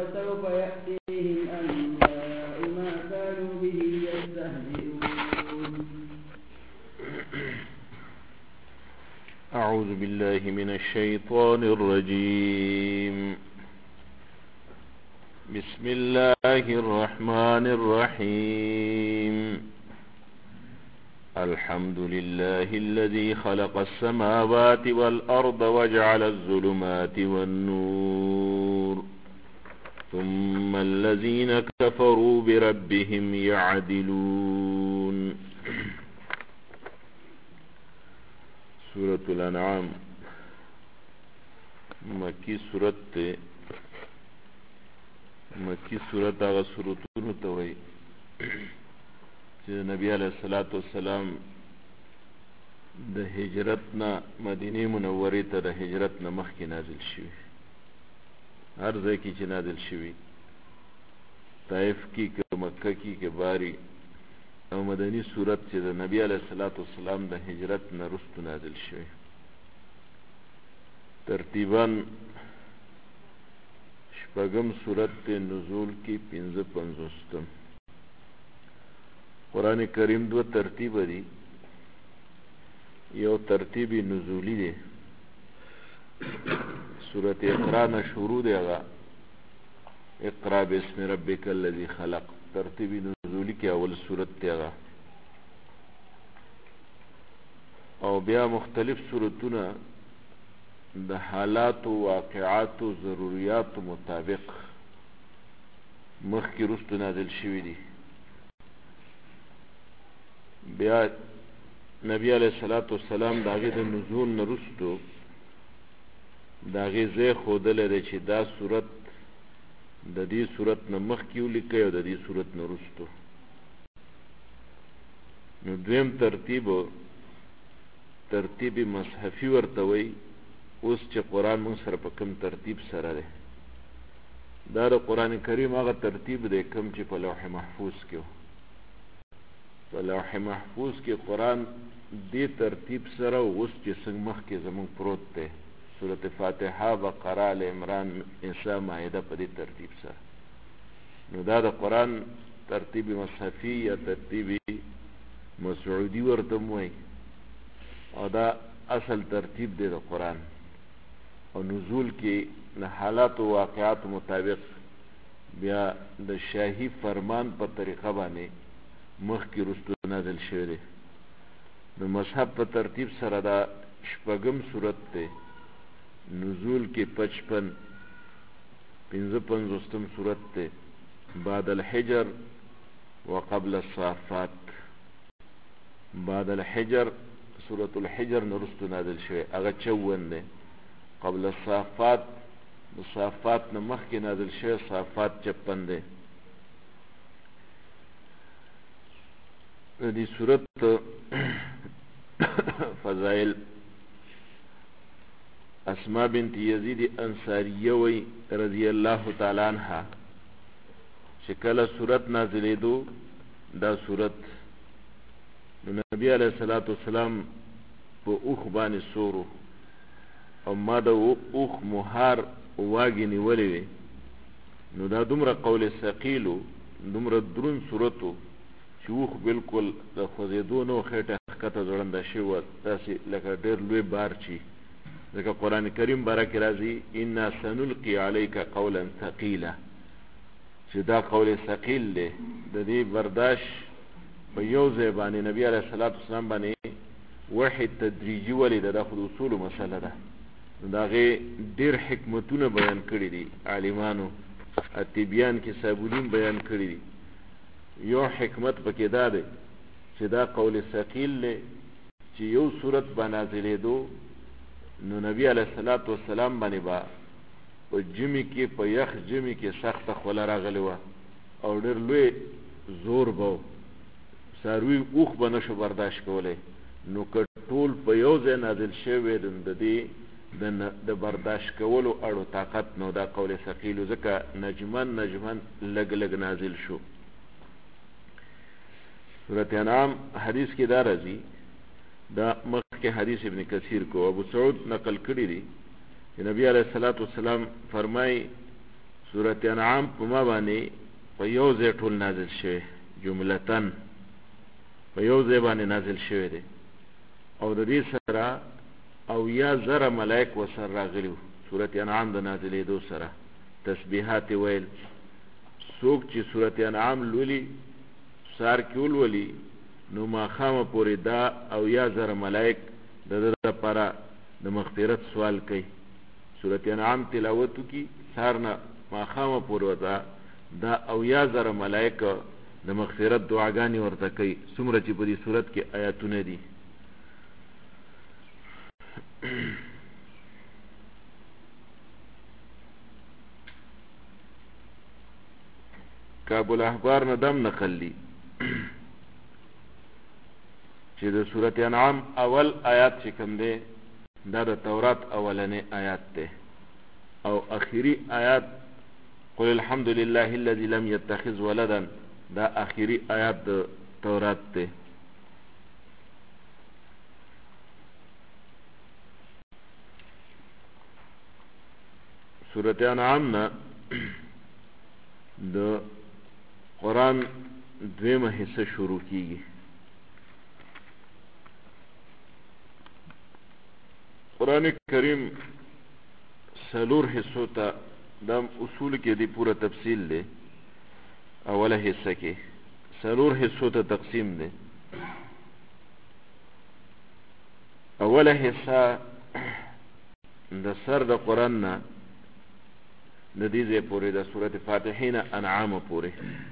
فسوف يأتيهم أنباء ما كانوا به يستهزئون. أعوذ بالله من الشيطان الرجيم. بسم الله الرحمن الرحيم. الحمد لله الذي خلق السماوات والأرض وجعل الظلمات والنور ثم الذين كفروا بربهم يعدلون. سورة الانعام مکی سورت تے مکی سورت آغا سورتونو تاوئی چې نبی علیہ الصلوۃ والسلام د هجرتنا مدینه منوره ته د هجرت نه مخکې نازل شوی. هر ځای کې چې نازل شوی، طائف کې که مکه کې که باری او مدنی صورت چې د نبی علیہ الصلوۃ والسلام د هجرت نه رستو نازل شوی. ترتیباً شپږم صورت نزول کې 55. قرآن کریم دو ترتیب دی. یو ترتیب نزولی دی، سورت اقرا نه شروع دی. هغه اقرا باسم ربک الذی خلق. ترتیب نزولی کې اول سورت دی هغه. او بیا مختلف سورتونه د حالات و واقعات و ضروریات مطابق مخکې رستو نازل شوی دی. بیا نبی علیہ الصلوۃ والسلام د هغې د نزول نه رستو د هغې ځای ښودلی دی چې دا صورت د دې صورت نه مخکې ولیکئ او د دې صورت نه رستو. نو دویم ترتیب مصحفي ورته وایي. اوس چې قرآن موږ سره په کوم ترتیب سره دی، دا د قرآن کریم هغه ترتیب دی کوم چې په لوح محفوظ کې و. په لوح محفوظ کې قرآن دې ترتیب سره اوس چې څنګه مخکې زموږ پروت دی، سورت فاتحه، بقره، آل عمران، نساء، مائده، په دې ترتیب سره. نو دا د قرآن ترتیب مصحفي یا ترتیب مسعودي ورته وایي، او دا اصل ترتیب دی د قرآن. او نزول کې د حالات و واقعات مطابق بیا د شاهي فرمان په طریقه باندې مخکې رستو نازل شوی دی. نو مصحف په ترتیب سره دا شپږم صورت دی. نزول کې 55 صورت دی. بعد الحجر وقبل الصافات. بعد الحجر سورة الحجر نرستو نازل شوی، هغه 54 دی. قبل الصافات صافات نه مخکې نازل شوی، صافات 56 دی. د دې صورت فضائل اسماء بنت یزید انصاریه وی رضی الله تعالی عنها چې کله صورت نازلېدو دا صورت نو نبی علیہ الصلوۃ والسلام په اوخ باندې سورو او ما د اوخ مهار واګې نیولې وې. نو دا دومره قول ثقیلو، دومره درون صورتو چې اوخ بلکل د خوځېدو نه خېټه ښکته ځوړنده شوې وه، داسې لکه ډېر لوی بار چی. ځکه قرآن کریم باره کې راځي انا سنلقي علیک قولا ثقیلا، چې دا قول ثقیل دی. د دې برداشت په یو ځای باندې نبی علیه الصلوۃ والسلام باندې وحی تدریجي ولې ده، دا خو د اصولو مسله ده. نو د هغې ډېر حکمتونه بیان کړي دي عالمانو. التبیان کې صابونین بیان کړي دي. یو حکمت پکې دا دی چې دا قول ثقیل دی چې یو صورت به نازلېدو نو نبی علیه الصلوۃ والسلام باندې به په ژمي کې، په یخ ژمي کې سخته خوله راغلې وه او ډېر لوی زور به و، څاروي اوښ به نه شو برداشت کولی. نو که ټول په یو ځای نازل شوی د دې د برداشت کولو اړو طاقت نو، دا قول ثقیل و. ځکه نجمن لږ لږ نازل شو. سورت انعام حدیث کې دا راځي، دا مخکې حدیث ابن کثیر کو ابو سعود نقل کړی دی چې نبی علیہ الصلوۃ والسلام فرمای سورت انعام په ما باندې په یو ځای ټول نازل شوی جملتن په یو ځای باندې نازل شوی دی او د دې سره او یا زره ملائک وسر راغلي سورت انعام د نازلېدو سره تسبیحات ویل څوک چې سورت انعام لولي سار کې ولولي نو ماښامه پورې دا او یا زره ملائک د ده لپاره د مغفرت سوال کوي سورت انعام تلاوت وکړي سار نه ماښامه پورې دا او یا زره ملائک د مغفرت دعاګانې ورته کوي څومره چې په دې صورت کې آیاتونه دي کعب الاحبار نه دم نقل دي چې د سورت انعام اول آیات چې کوم دی دا د تورات اولنی آیات دی او اخیری آیات قل الحمد لله الذي لم يتخذ ولدا دا اخیری آیات د تورات دی سورت انعام نه د قرآن دویمه حصہ شروع کیږي قرآن کریم سلور حصو ته دا اصول کې دی پورا تفصیل دی اوله حصہ کې سلور حصو ته تقسیم دی اوله حصہ د سر د قرآن نه د دې ځای پورې د سورت فاتحین انعام پورې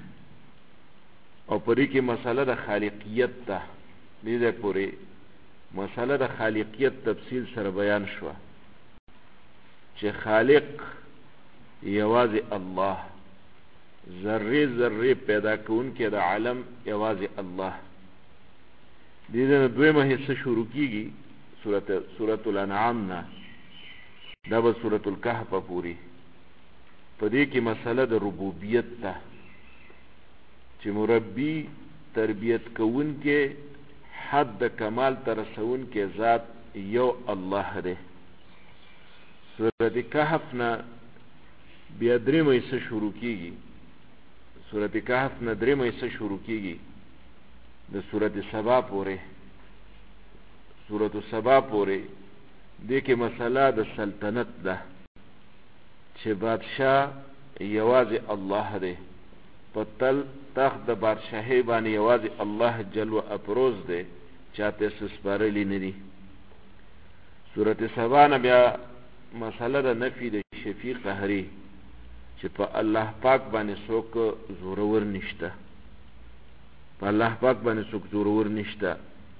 او پرې کې مسله د خالقیت ته دې ځای پورې مسله د خالقیت تفصیل سره بیان شوه چې خالق یوازې الله ذرې ذرې پیدا کوونکی د عالم یوازې الله دې نه دویمه حصہ شروع کیږي سورت الانعام نه دا به سورت الکهف پورې په دې کې مسله د ربوبیت ته چې مربي تربیت کوونکی حد د کمال ته رسونکی ذات یو الله دی سورت کهف نه بیا درېمه حصہ شروع کیږي سورت کهف نه درېمه حصہ شروع کیږي د سورت سبا پورې سورت سبا پورې دې کې مسله د سلطنت ده چې بادشاہ یوازې الله دی په تل تخت د بادشاهۍ باندې یوازې الله جل و افروز دی چاته سپارلی نه دي سورت سبا نه بیا مسله د نفي د شفیع قهري چې په الله پاک باندې څوک زورور نشته په الله پاک باندې څوک زورور نشته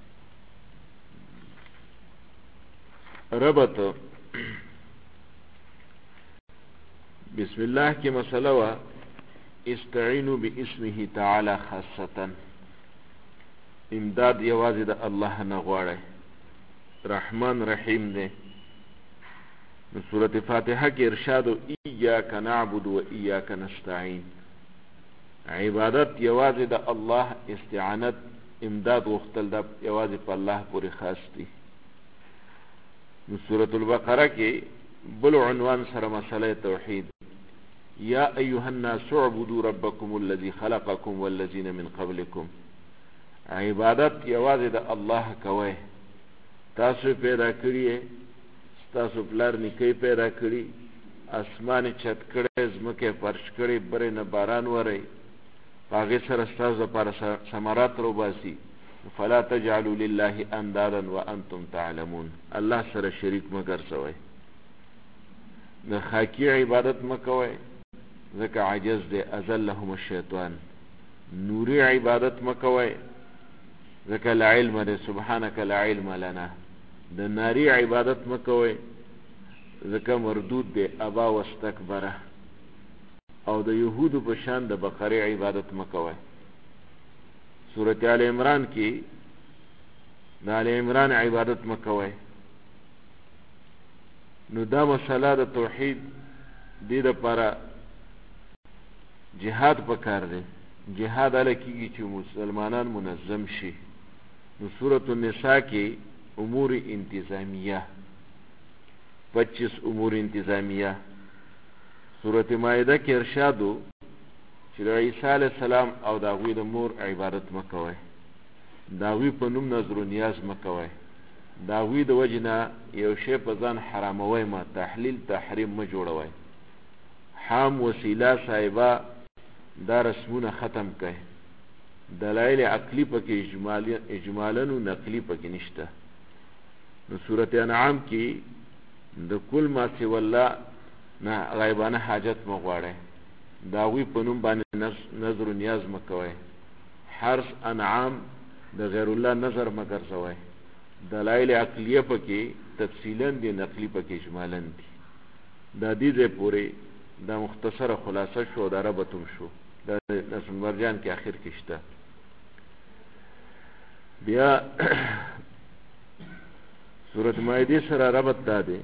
ربط بسم الله کی مسئلہ وا استعینوا باسمه تعالی خاصتا امداد یوازې د الله نه غواړئ رحمان رحیم دی نو سورۃ فاتحه کې ارشاد ایاک نعبد و ایاک نستعین عبادت یوازې د الله استعانت امداد وختل د یوازې په الله پورې خاص دی نو سورۃ البقره کې بل عنوان سره مسئله توحید یا ایها الناس اعبدوا ربکم الذی خلقکم والذین من قبلکم عبادت یوازې د الله کوئ تاسو پیدا کړی تاسو پلار نیکي پیدا کړی اسمان چت کړی زمکه فرش کړی برې نه باران وری هغه سره تاسو لپاره ثمرات روباسي فلا تجعلوا لله اندادا وانتم تعلمون الله سره شریک مگر سوی د خاکی عبادت مکوئ ځکه عجز دی ازلهم الشیطان نوری عبادت مکوئ ځکه لا علم دی سبحانك لا علم لنا د ناری عبادت مکوئ ځکه مردود دی ابا واستکبره او د یهودو په شان د بقره عبادت مکوئ سورۃ آل عمران کې د آل عمران عبادت مکوئ نو دا مسله د توحید دې لپاره جهاد پکار دی جهاد علی کیږي چې مسلمانان منظم شي نو سورۃ النساء کې امور انتظامیه 25 امور انتظامیه سورۃ مائده کې ارشادو چې عیسی علیه السلام او د هغوی د مور عبادت مه کوئ، د هغوی په نوم نظر و نیاز مه کوئ، د هغوی د وجې نه یو شی په ځان حراموئ مه، تحلیل تحریم مه جوړوئ. حام وسیله صاحبه دا رسمونه ختم کړئ. دلایل عقلی پکې اجمالاً و نقلی پکې نشته. نو سورۃ انعام کې د کل ما سوی الله نه غیبانه حاجت مه غواړئ، د هغوی په نوم باندې نظر و نیاز مه کوئ. حرث انعام د غیر الله نظر مه ګرځوئ. دلایل عقلیه پکې تفصیلاً دي، نقلی پکې اجمالاً دي. دا دې ځای پورې دا مختصره خلاصه شو، دا ربطم شو، دا نظم مرجان کې آخر کې شته. بیا سورۃ مائده سره ربط دا دی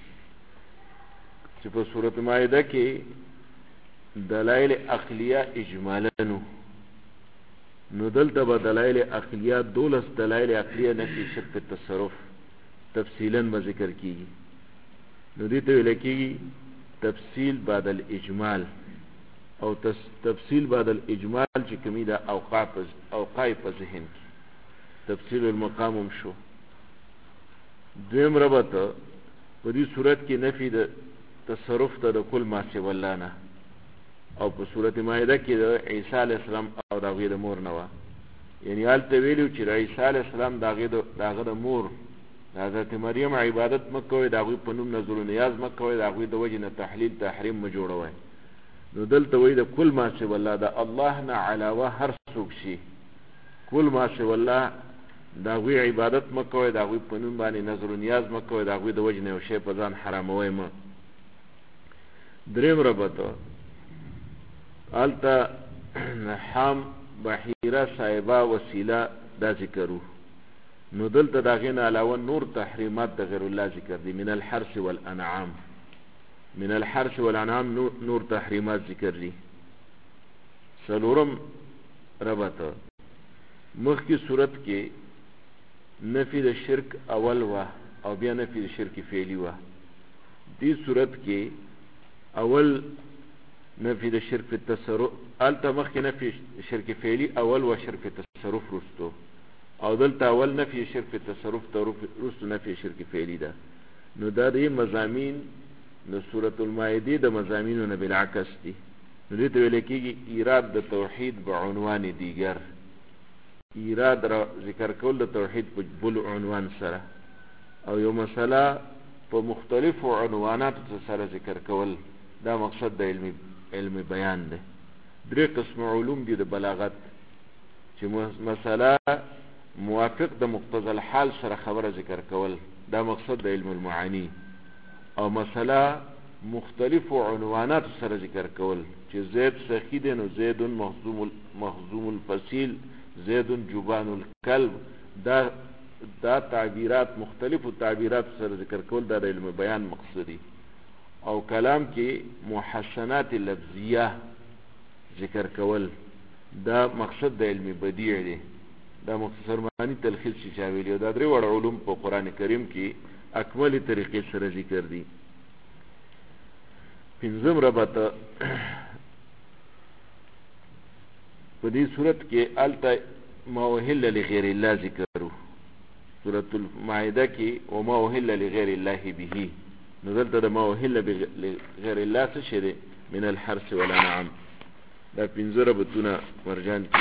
چې په سورۃ مائده کې دلایل عقلیه اجمالاً نو دلته به دلایل عقلیه 12 دلایل عقلیه نفی شک په تصرف تفصیلاً به ذکر کیږي. نو دې ته ویل کېږي تفصیل بعد الاجمال، او تفصیل بعد الاجمال چې کومې د اوقاع په ذهن کې تفصیل المقام هم شو. دویم ربط په دې صورت کې نفی د تصرف ته د کل ما سوی الله نه، او په سورۃ مائده کې د عیسی علیه السلام او د هغوی د مور نه وه. یعنې هلته ویلي چې د عیسی علیه السلام د هغه د مور د حضرت مریم عبادت مه کوئ، د هغوی په نوم نظر و نیاز مه کوئ، د هغوی د وجې نه تحلیل تحریم مه جوړوئ. نو دلته وایي د کل ما سوی الله، د الله نه علاوه هر څوک شي، کل ما سوی الله د هغوی عبادت مه کوئ، د هغوی په نوم باندې نظر و نیاز مه کوئ، د هغوی د وجې نه یو شی په ځان حراموئ مه. دریم ربط هلته حام بحیره صاحبه وسیله دا ذکرو. نو دلته د هغې نه علاوه نور تحریمات د غیر الله ذکر دي. من الحرث والانعام، من الحرث والانعام نور تحریمات ذکر دي. څلورم ربط مخکې صورت کې نفی د شرک اول وه او بیا نفی د شرک فعلی وه. دې صورت کې اول نفی د شرک تصرف، هلته مخکې نفی شرک فعلی اول و شرک تصرف رستو، او دلته اول نفی شرک تصرف رستو نفی شرک فعلی ده. نو دا دې مضامین د سورۃ المائده د مضامینو نه بالعکس دي. نو دې ته ویل کېږي ایراد د توحید بعنوان دیگر، ایراد را ذکر کول د توحید په بل عنوان سره، او یو مسله په مختلفو عنواناتو سره ذکر کول، دا مقصد د علم بیان دی. درې قسم علوم دي د بلاغت، چې مسله موافق د مقتضى الحال سره خبره ذکر کول، دا مقصد د علم المعانی، او مسله مختلفو عنواناتو سره ذکر کول، چې زید سخی دی نو زید مخزوم الفصیل، زید جبان الکلب، دا تعبیرات مختلفو تعبیرات سره ذکر کول، دا د علم بیان مقصدی. او کلام کې محسنات لفظیه ذکر کول، دا مقصد د علم بدیع دی. دا مختصر معنی تلخیص چې چا ویلي، دا درې وړ علوم په قرآن کریم کې اکملې طریقې سره ذکر دي. پنځم ربط په دې صورت کې هلته ما احل لغیر الله ذکرو، سورۃ المائده کې وما احل لغیر الله به. نو دلته د ما احل لغیر الله څه شی دی؟ من الحرث والانعام. دا پنځه ربطونه مرجان کې.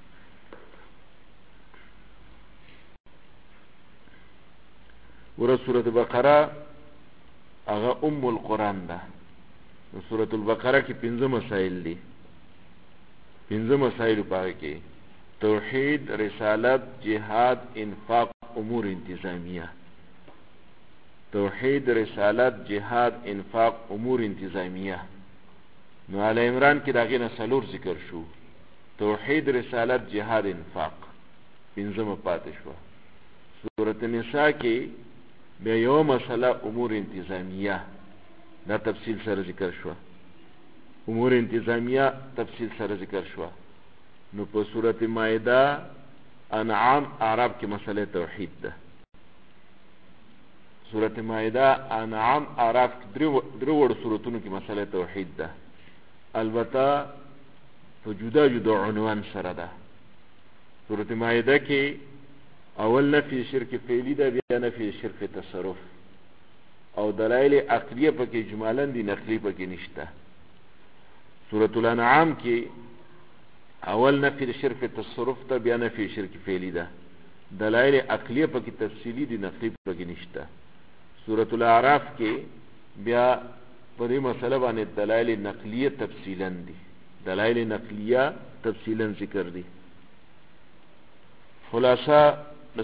ورته سورۃ بقره هغه ام القرآن ده. نو سورۃ البقره کې پنځه مسائل دي. پنځه مسائل په هغې کې توحید، رسالت، جهاد، انفاق، امور انتظامیه. توحید، رسالت، جهاد، انفاق، امور انتظامیه. نو آل عمران کې د هغې نه څلور ذکر شو، توحید، رسالت، جهاد، انفاق، پنځمه پاتې شوه. سورۃ النساء کې بیا یو مسله امور انتظامیه، دا تفصیل سره ذکر شوه، امور انتظامیه تفصیل سره ذکر شوه. نو په سورۃ مائده، انعام، اعراف کې مسله توحید ده. سورت مائده انعام اعراف درو وړ سورتونو کې مسله توحید ده البته په جدا جدا عنوان سره ده سورت مائده کې اول نفی شرک فعلی ده بیا نفی شرک تصرف او دلایل عقلیه پکې اجمالاً دي نقلی پکې نشته سورۃ الانعام کې اول نفی شرک تصرف ته بیا نفی شرک فعلی ده دلایل عقلیه پکې تفصیلی دي نقلی پکې نشته سورۃ الاعراف کې بیا په دې مسله باندې دلایل نقلیه تفصیلاً دي دلایل نقلیه تفصیلاً ذکر دي خلاصہ د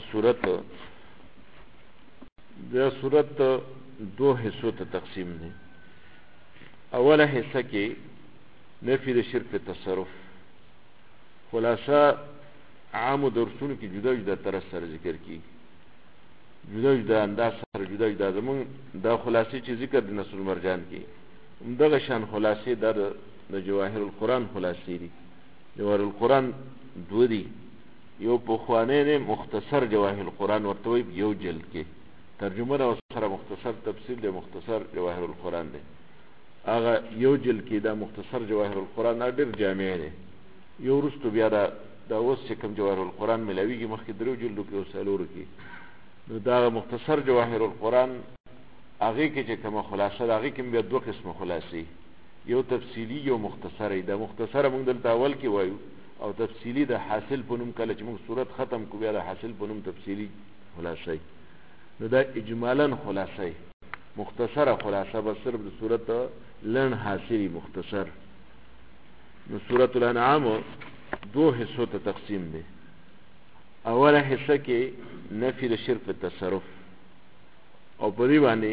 صورت دو حصوں ته تقسیم دي اوله حصہ کې نفی د شرک تصرف خلاصہ عام درسونو کې جدا جدا طرز سره ذکر کی جدا جدا انداز سره جدا جدا زمون دا خلاصې چې ذکر د نصر المرجان کې دغه شان خلاصې د جواهر القرآن خلاصې دي جواهر القرآن دو دي یو پخوانی نه مختصر جواهر القرآن ورته وي یو جلد کې ترجمه او سره مختصر تفسیر له مختصر جواهر القرآن دی هغه یو جلد کې دا مختصر جواهر القرآن ډېر جامع دی یو رستو بیا دا اوس چې کوم جواهر القرآن ملاویږي مخکې درو جلدو کې او څلورو کې نو دا مختصر جواهر القرآن هغې کې چې کومه خلاصه ده هغې کې بیا دوه قسمه خلاصې یو تفصیلي یو مختصره دا مختصره موږ دلته اول کې وایو او تفصیلی د حاصل په نوم کله چې موږ صورت ختم کو بیا د حاصل په نوم تفصیلی خلاصه نو دا اجمالاً خلاصه مختصره خلاصه بس صرف د صورت لن حاصلی مختصر نو سورۃ الانعام دو حصوں ته تقسیم دي اوله حصہ کې نفی د شرک تصرف او په دې باندې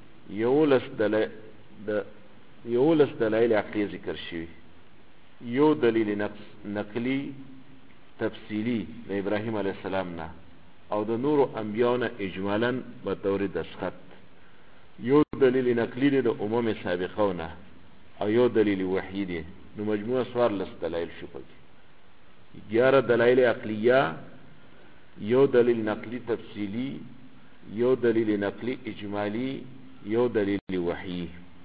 یولس دلایل عقلی ذکر شوي یو دلیل نقلی تفصیلی د ابراهیم علیه السلام نه او د نورو انبیاء نه اجمالاً به طور دسخط یو دلیل نقلی دی د امم سابقه نه او یو دلیل وحی دی نو مجموع 14 دلایل شو پکې 11 دلایل عقلیه یو دلیل نقلی تفصیلی یو دلیل نقلی اجمالی یو دلیل وحی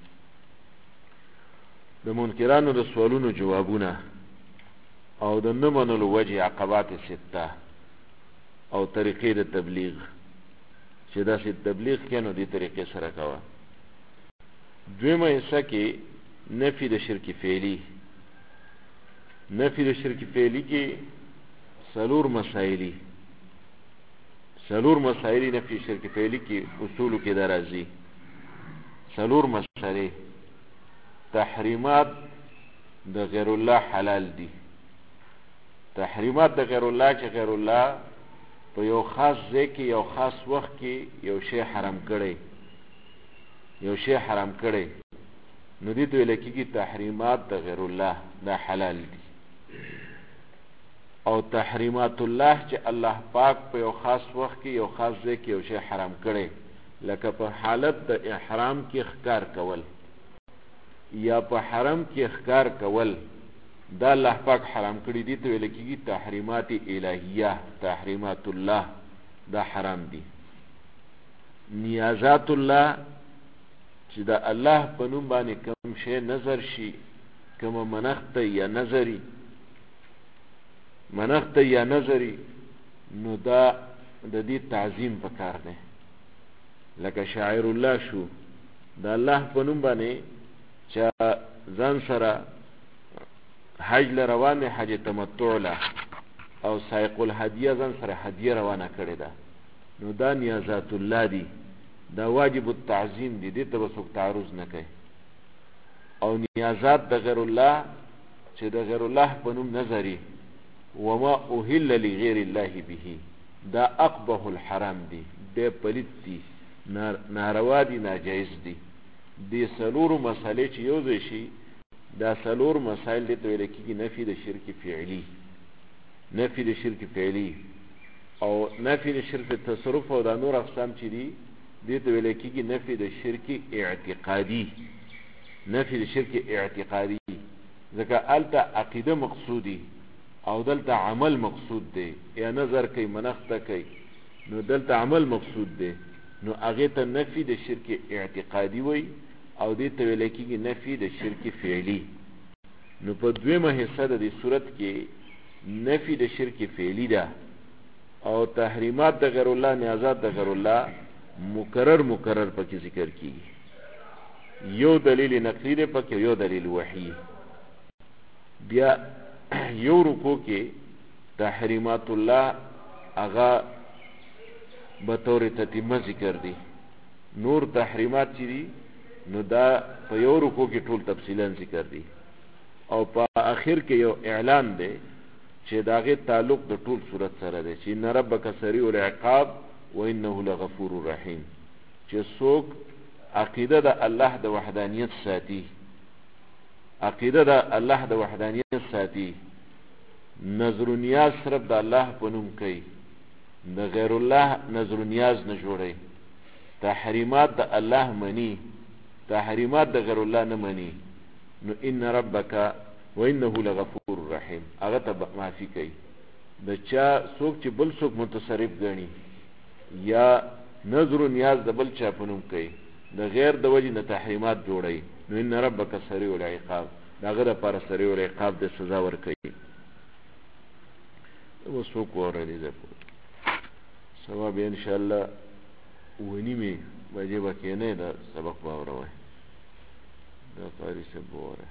د منکرانو د سوالونو جوابونه او د نه منلو وجه عقبات سته او طریقې د تبلیغ چې داسې تبلیغ کینو دې طریقې سره کوه دویمه حصہ کې نفی د شرک فعلی نفی د شرک فعلی کې څلور مسائلی نفی شرک فعلی کې اصولو کې درازي څلور مسئله تحریمات د غیر الله حلال دي تحریمات د غیر الله چې غیر الله په یو خاص ځای کې یو خاص وخت کې یو شی حرام کړي نو دې ته ویل کېږي تحریمات د غیر الله دا حلال دي او تحریمات الله چې الله پاک په یو خاص وخت کې یو خاص ځای کې یو شی حرام کړي لکه په حالت د احرام کې ښکار کول یا په حرم کې ښکار کول دا الله پاک حرام کړي دي ته ویل کېږي تحریمات الهیه تحریمات الله دا حرام دي نیازات الله چې دا الله په نوم باندې کوم شی نظر شي کوم منښت یا نظری نو دا د دې تعظیم پکار دی لکه شاعر الله شو دا الله په نوم باندې چې ځان سره حج لروانه حج تمتع له او سائق الهدیه ځان سره هدیه روانه کړی ده نو دا نیازات الله دي دا واجب التعظیم دي دې ته به څوک تعرض نه کوي او نیازات د غیر الله چې د غیر الله په نوم نظري وما اهل لغیر الله به دا اقبح الحرام دي دا پلید دي ناروا دي ناجائز دي دې څلورو مسالې چې یو ځای شي دا څلور مسائل دې ته ویل کېږي نفي د شرک فعلي او نفي د شرک تصرف او دا نور اقسام چې دي دې ته ویل کېږي نفي د شرک اعتقادي ځکه هلته عقیده مقصودي او دلته عمل مقصود دی یا نظر کوي منښت کوي نو دلته عمل مقصود دی نو هغه ته نفي د شرک اعتقادي وي او دې ته ویل کېږي نفي د شرک فعلی. نو په دویمه حصہ د دې صورت کې نفي د شرک فعلی ده او تحریمات د غیر الله نیازات د غیر الله مکرر پکې ذکر کیږي. یو دلیل نقلی ده پکې یو دلیل وحی. بیا یو رکو کې تحریمات الله هغه بطور تتمه ذکر دي، نور تحریمات چې دي نو دا په یو رکو کې ټول تفصیلا ذکر دي او په اخر کې یو اعلان دی چې داغه تعلق د ټول صورت سره دی چې ان ربک سریع العقاب وانه لغفور رحیم. چې څوک عقیده د الله د وحدانیت ساتي، عقیده د الله د وحدانیت ساتي، نظر و نیاز صرف د الله په نوم کوي، د غیر الله نظر و نیاز نه جوړي، تحریمات د الله منی، تحریمات د غیر الله نه منی، نو ان ربک وانه لغفور رحیم هغه ته معافي کوي. د چا څوک چې بل څوک متصرف ګڼي یا نظر و نیاز د بل چا په نوم کوي، د غیر د وجې نه تحریمات جوړي، نو ان ربک سریع العقاب داغه لپاره سریع العقاب د سزا ورکوي. وڅوک ورني ده سبا به ان شاء الله ونیمه بجې وکې نه دا سبق باوروي دا قاری سے بوره.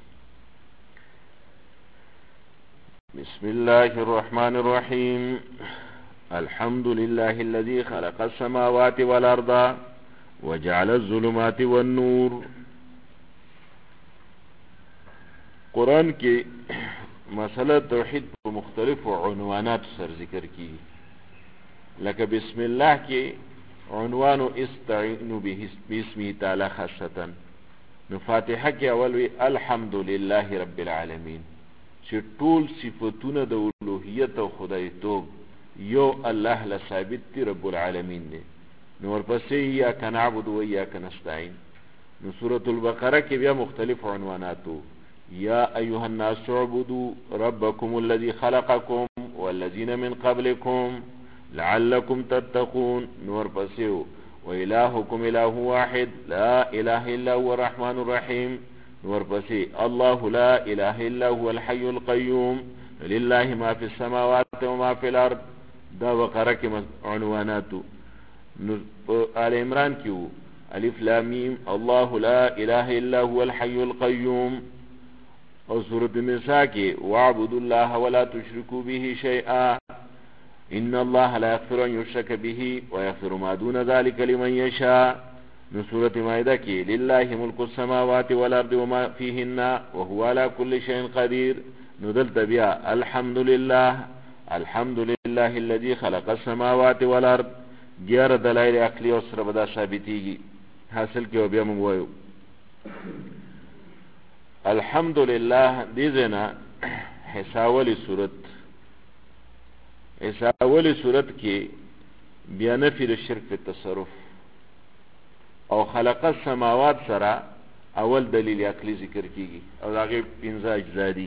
بسم الله الرحمن الرحيم. الحمد لله الذي خلق السماوات والأرض وجعل الظلمات والنور. قرآن کې مسئلہ توحید په مختلف عنوانات سره ذکر کی، لکه بسم الله کې عنوان استعینوا باسمه تعالی خاصتا. نو فاتحه کې اول وی الحمد لله رب العالمین چې ټول صفاتونه د الوهیت او خدایتوب یو الله له ثابت دی رب العالمین دی. نو ورپسې یا نعبد و اياک نستعين. نو سورۃ البقره کې بیا مختلف عنواناتو یا ایها الناس اعبدوا ربکم الذي خلقکم والذین من قبلکم لعلکم تتقون. نو ورپسې وإلهكم إله واحد لا إله إلا هو الرحمن الرحيم. ورپسې الله لا إله إلا هو الحي القيوم لله ما في السماوات وما في الأرض. دا بقره کې عنواناتو. آل عمران کې الف لام میم الله لا إله إلا هو الحي القيوم. او سورۃ النساء کې واعبدوا الله ولا تشركوا به شيئا ان الله لا يغفر ان يشرك به ويغفر ما دون ذلك لمن يشاء. نو سورۃ مائده کې لله ملك السماوات والارض وما فيهن وهو على كل شيء قدير. نو دلته بیا الحمد لله الذي خلق السماوات والارض. 11 دلایل عقلی او سره بدا ثابتيږي حاصل کې بیا موږ وایو الحمد لله. دې زنا حساولی صورت کې بیا نفي د شرک په تصرف او خلق السماوات سره اول دلیل عقلی ذکر کیږي او هغه 15 اجزا دي.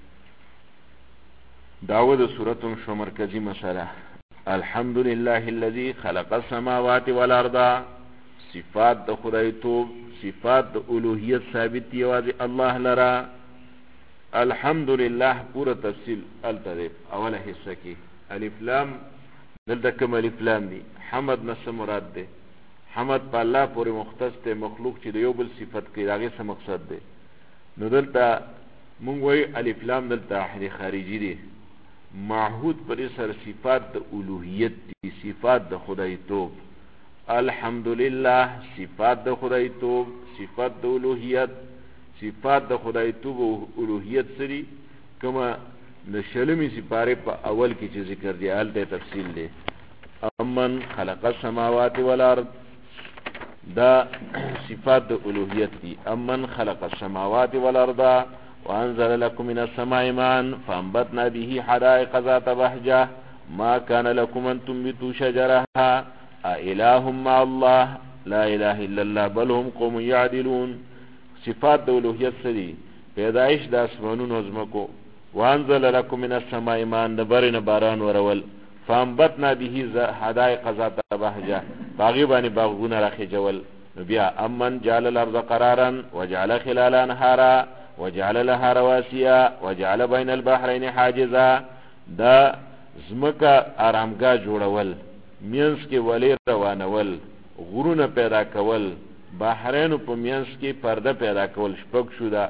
داود صورتم شو مرکزی مسئله الحمد لله الذي خلق السماوات والارض. صفات د خدایتوب، صفات د الوهیت ثابت دی واځي الله لرا. الحمد لله پورا تفصیل الترف اوله حصہ کې الف لام دلته کوم الف لام دي حمد نس مراد ده. حمد په الله پورې مختص ته مخلوق چې د یو بل صفت کې راغی څه مقصد ده. نو دلته مونږ وایي الف لام دلته خارجي دي معهود پر سر صفات د الوهیت دي، صفات د خدایتوب. الحمدلله صفات د خدایتوب، صفات د الوهیت، صفات د خدایتوب او الوهیت سری کما د شلمی سپاره په اول کې چې ذکر دی آلته تفصیل دی. امن خلق السماوات والارض دا صفات د الوهیت دي. امن خلق السماوات والارض وانزل لكم من السماء ماء فانبتنا به حدائق ذات بهجه ما كان لكم ان تنبتوا شجرها اله مع الله لا اله الا الله بل هم قوم يعدلون. صفات د الوهیت سری پیدائش د اسمانونو زمکو. وانزل لكم من السماء ماء نبرن باران ورول فانبتنا به حدائق ذات بهجه باغی باندې باغونه راخجول. بیا امن جعل الارض قرارا وجعل خلالها انهارا وجعل لها رواسي وجعل بين البحرين حاجزا، دا زمکه آرامگاه جوړول، مینس کې ولی روانول، غرونه پیدا کول، بحرینو په مینس کې پرده پیدا کول. شپږ شو دا.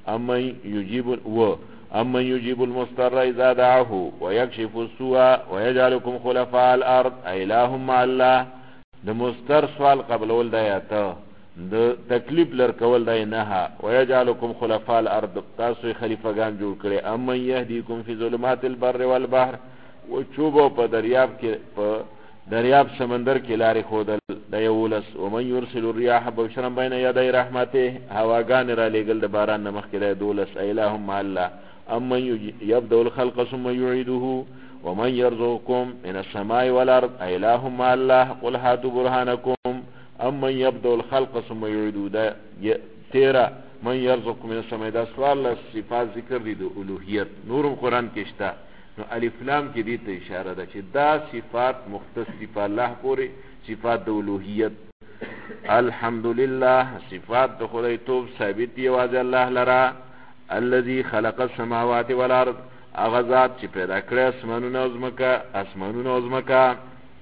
امن یجیب المضطر اذا دعاه ويكشف السوء ويجعلكم خلفاء الارض اله مع الله. د مستر سوال قبلول دا یاته، د تکلیف لر کول دا نه، ويجعلكم خلفاء الارض، تاسو خلیفګان جوړ کړي. امن يهديكم في ظلمات البر والبحر، و چوبو په دریاب کې، په دریاب سمندر کې لارې خودل د یولس. ومن يرسل الرياح بشرا بين يدي رحمته، هواګان را لېږل د باران نه مخکې د 12. اله مع الله. امن يبدأ الخلق ثم يعيده ومن يرزقكم من السماء والارض اله مع الله قل هاتوا برهانكم. امن يبدأ الخلق ثم يعيده، دا 13. من يرزقكم من السماء، دا سوال صفات ذکر دي د الوهیت، نورم قرآن کې شته. نو الف لام کې دې ته اشاره ده چې دا صفات مختص دي په الله پورې، صفات د الوهیت. الحمدلله، صفات د خدای توب ثابت دی یوازې الله لرا. الذي خلق السماوات والارض، هغه ذات چې پیدا کړی اسمانونه او ځمکه.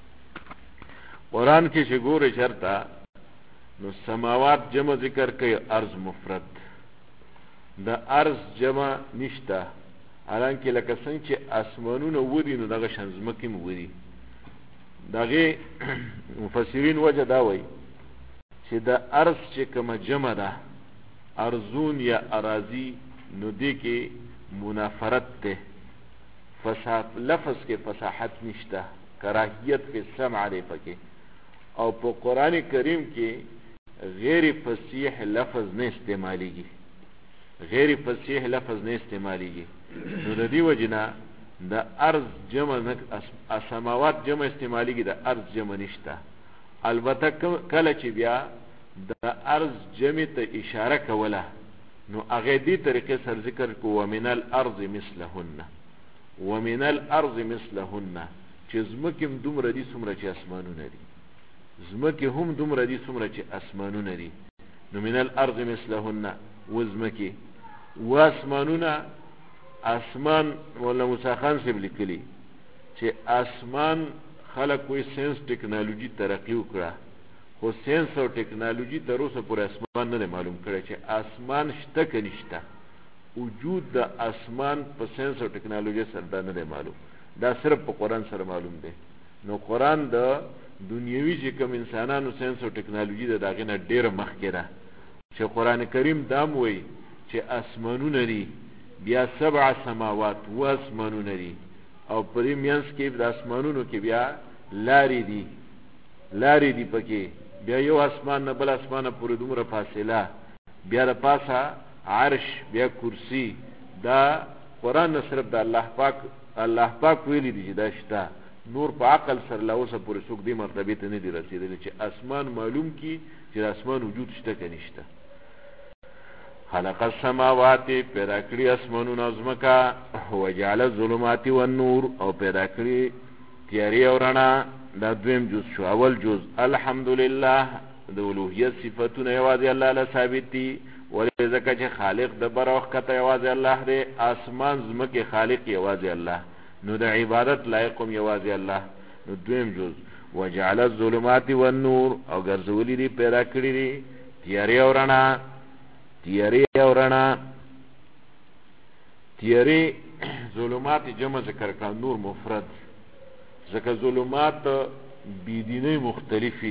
قرآن کې چې ګورې چرته نو سماوات جمع ذکر کوي، ارض مفرد، د ارض جمع نشته. حالانکه لکه څنګه چې اسمانونه ودي نو دغه شان ځمکې هم ودي. دغه مفسرین وجه دا وایي چې د ارض چې کومه جمع ده، ارزون یا اراضی، نو دی کې منافرت ده، لفظ کې فصاحت نشته، کراهیت په سمع دی پکې. او په قرآن کریم کې غیر فصیح لفظ نه استعمالیږي، غیر فصیح لفظ نه استعمالیږي. نو د دې وجنه د ارض جمع نه، سماوات جمع استعمالیږي، د ارض جمع نشته. البته کله چې بیا د ارض جمع ته اشاره کوله نو هغه دې طریقې سره ذکر کو ومن الارض مثلهن، ومن الارض مثلهن، چې زمکه هم دومره دي څومره چې اسمانونه دي، زمکه هم دومره دي څومره چې اسمانونه دي. نو من الارض مثلهن، وزمکه و اسمانونه. اسمان مولا موسی خان صاحب لیکلی چې اسمان خلق کوئی ساينس ټیکنالوژي ترقی وکړه، خو ساينس او ټیکنالوژي تر اوسه پورې اسمان نه معلوم کړی چې اسمان شته که نشته. وجود د اسمان په ساينس او ټیکنالوژي سره نه معلوم، دا صرف په قرآن سره معلوم دی. نو قرآن د دنیوي چې کوم انسانانو ساينس او ټیکنالوژي د داغې نه ډېره مخکې ده، چې قرآن کریم دام وایي چې اسمانونه دي، بیا 7 سماوات و اسمانونه دي، او په دې میانس کې د اسمانونو کې بیا لارې دي پکې، بیا یو اسمان نه بل اسمانه پورې دومره فاصله، بیا د پاسه عرش، بیا کرسی. دا قرآن نه صرف د الله پاک ویلی دي چې دا شته، نور په عقل سره لا اوسه پورې څوک دې مرتبې ته نه دي رسېدلی چې اسمان معلوم کی چې د اسمان وجود شته که نشته. خلق السماوات، پیدا کړي اسمانونه او ځمکه، وجعل الظلمات والنور، او پیدا کړي تیارې او رڼا. دا دویم جز شو. اول جز الحمدلله، د الوهیت صفتونه یوازې الله له ثابت دي، ولې ځکه چې خالق د بر او ښکته یوازې الله دی، اسمان ځمکې خالق یوازې الله، نو د عبادت لایق هم یوازې الله. نو دویم جز وجعل الظلمات والنور، او ګرځولي دي پیدا کړي دي تیارې او رڼا. تیارې ظلمات جمع ذکر کړه، نور مفرد، ځکه ظلمات بیدینه مختلفی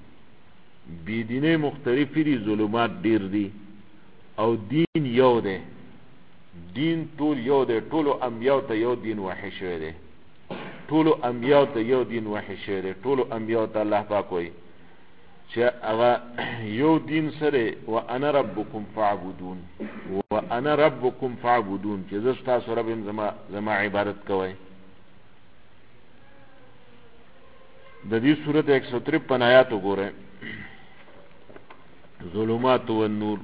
دي، ظلمات ډیر دي، او دین یو دی، دین ټول یو دی، ټولو انبیاء ته یو دین وحی شوی دی، ټولو انبیاء ته الله پاک وایي چې هغه یو دین سره وانا ربکم فاعبدون، چې زه ستاسو رب یم، زما عبادت کوئ. د دې سورت 153 آیات وګورئ. ظلمات والنور.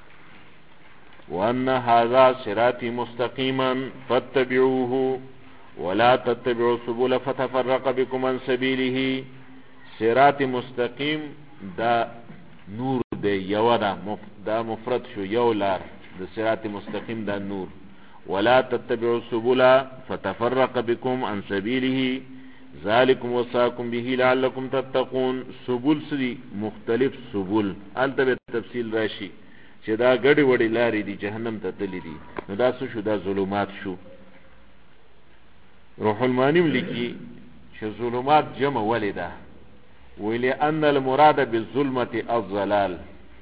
وان هذا صراطي مستقيما فاتبعوه ولا تتبعوا السبل فتفرق بكم عن سبيله صراط مستقیم دا نور دی یو دا مفرد شو یو لار د صراط مستقیم دا نور ولا تتبعوا السبل فتفرق بكم عن سبيله ذلكم وصاكم به لعلكم تتقون سبل سری مختلف سبل البته به تفصیل راشي چې دا غړي وړي لارې دي جهنم ته تللی دي نو دا څه شو دا ظلمات شو روح المانیم لیکي چې ظلمات جمع ولدا ولأن المراد بالظلمة الضلال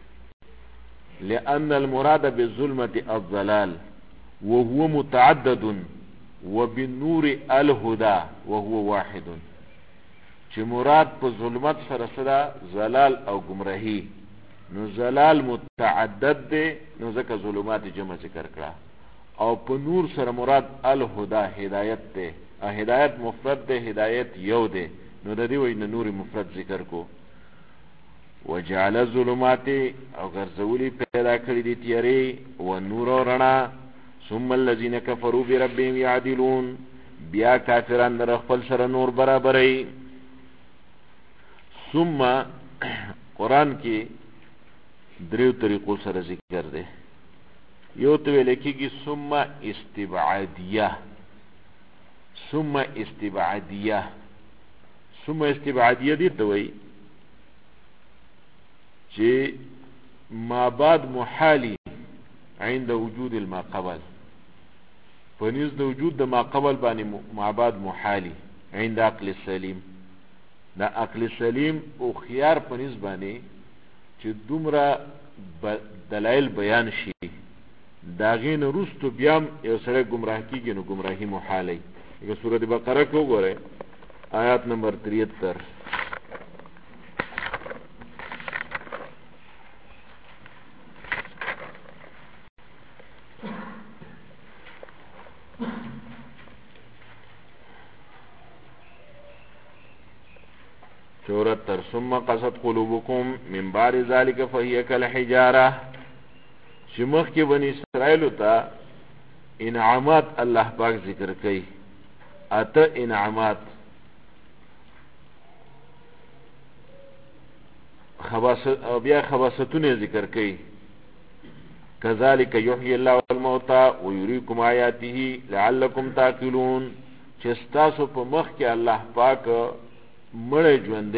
لأن المراد بالظلمة الضلال وهو متعدد وبالنور الهدى وهو واحد چې مراد په ظلمت سره سره زلال او گمراهی نو زلال متعدد دی نو ځکه ظلمات جمع ذکر کړه او په نور سره مراد الهدى هدایت دی هدایت مفرد دی هدایت یو دی نو د دې وجه نور مفرد ذکر کو وجعل الظلمات او ګرځولي پیدا کړی دي تیارې او نور او رڼا ثم الذين كفروا بربهم يعدلون بیا کافران در خپل سره نور برابرای ثم قرآن کې دریو طریقو سره ذکر دی یو ته ویل کېږي ثم استبعادیه ثم استبعادیه ثم استبعادیه دي ته وایي چې ما بعد محالي عند وجود ما قبل فنیز د وجود د ما قبل باندې ما بعد محالي عند عقل السلیم دا عقل سلیم او خيار پنیز باندې چې دومره دلایل بیان شي داغین رستو بیام یو سره گمراه کیږي نو گمراهی محالی اگر سورۃ بقره کو غره آیات نمبر 73 74 ثم قست قلوبكم من بعد ذلك فهي كالحجاره شمخ کې بني اسرائیل ته انعامات الله پاک ذکر کوي اته انعامات بیا خواصتونه ذکر کوي كذلك يحيي الله الموتى ويريكم آياته لعلكم تعقلون چې تاسو په مخ کې الله پاک مړ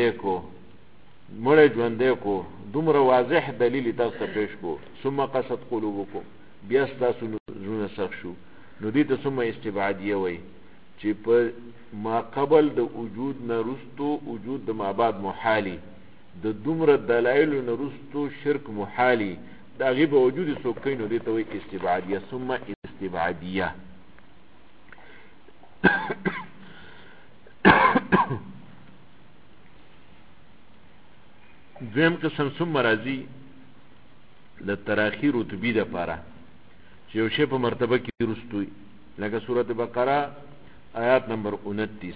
ژوندې کو دومره واضح دلیل تاسو ته پیش کو ثم قست قلوبكم بیا تاسو زونه سخت شو نو دې ته ثم استبعادیه وای چې په ما قبل د وجود نه رستو وجود د ما بعد محالي د دومره دلایل نه رستو شرک محالي دا غیب وجود سوکینو دې ته وای استبعادیه ثم استبعادیه دویم قسم ثم راځي د تراخی رتبی د پاره چې یو شی په مرتبه کې رستوي لکه سورۃ بقره آیات نمبر 29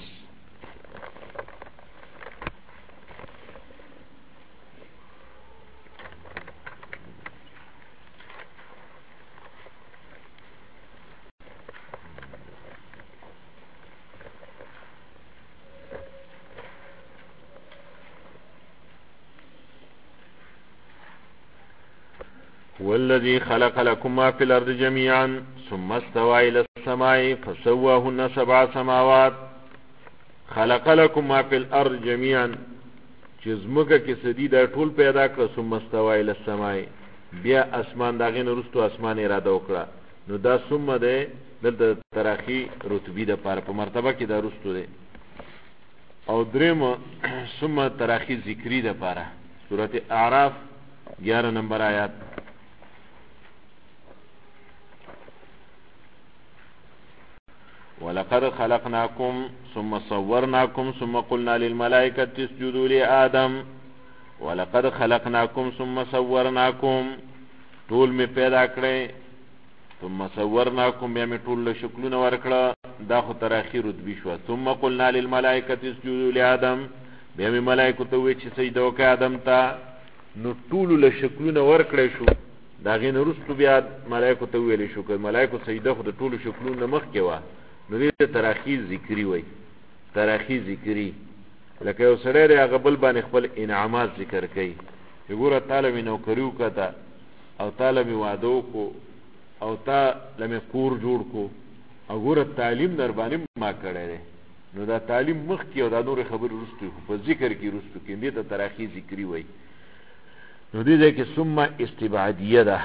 والذي خلق لكم ما في الأرض جميعا ثم استوى إلى السماء فسواهن 7 سماوات خلق لكم ما في الأرض جميعا چزمکه کې سدي دا ټول پیدا کړ ثم استوى إلى السماء بیا اسمان داغه نرستو اسمان اراده وکړه نو دا ثم ده دلته تراخی رتبی د پاره په مرتبه کې دا رستو ده او دریم ثم تراخی ذکری د پاره سورۃ اعراف 11 نمبر آیات ولقد خلقناكم ثم صورناكم ثم قلنا للملائكة اسجدوا لآدم ولقد خلقناكم ثم صورناكم طول میں پیدا کرے ثم صورناكم بیا میں طول شکلون ورکڑا دا خو تراخیر رتبی شوا ثم قلنا للملائكة اسجدوا لآدم بیا میں ملائکو تووی چی سجدو که آدم تا نو طول شکلون ورکڑے شو دا غین رستو بیا ملائکو توویلی شو که ملائکو سجده خود طول شکلون نمخ کوا نو دې تراخی ذکری وای تراخی ذکری لکه یو سړی دی هغه بل باندې خپل انعامات ذکر کوي چې ګوره تاله مې نوکري وکړه او تاله مې واده وکړو او تاله مې کور جوړ کړو او ګوره تعلیم در باندې ما کړی دی نو دا تعلیم مخکې او دا نورې خبرې وروستو خو په ذکر کې وروستو کې دې ته تراخی ذکري وایي نو دې ځای کې ثم استبعادیه ده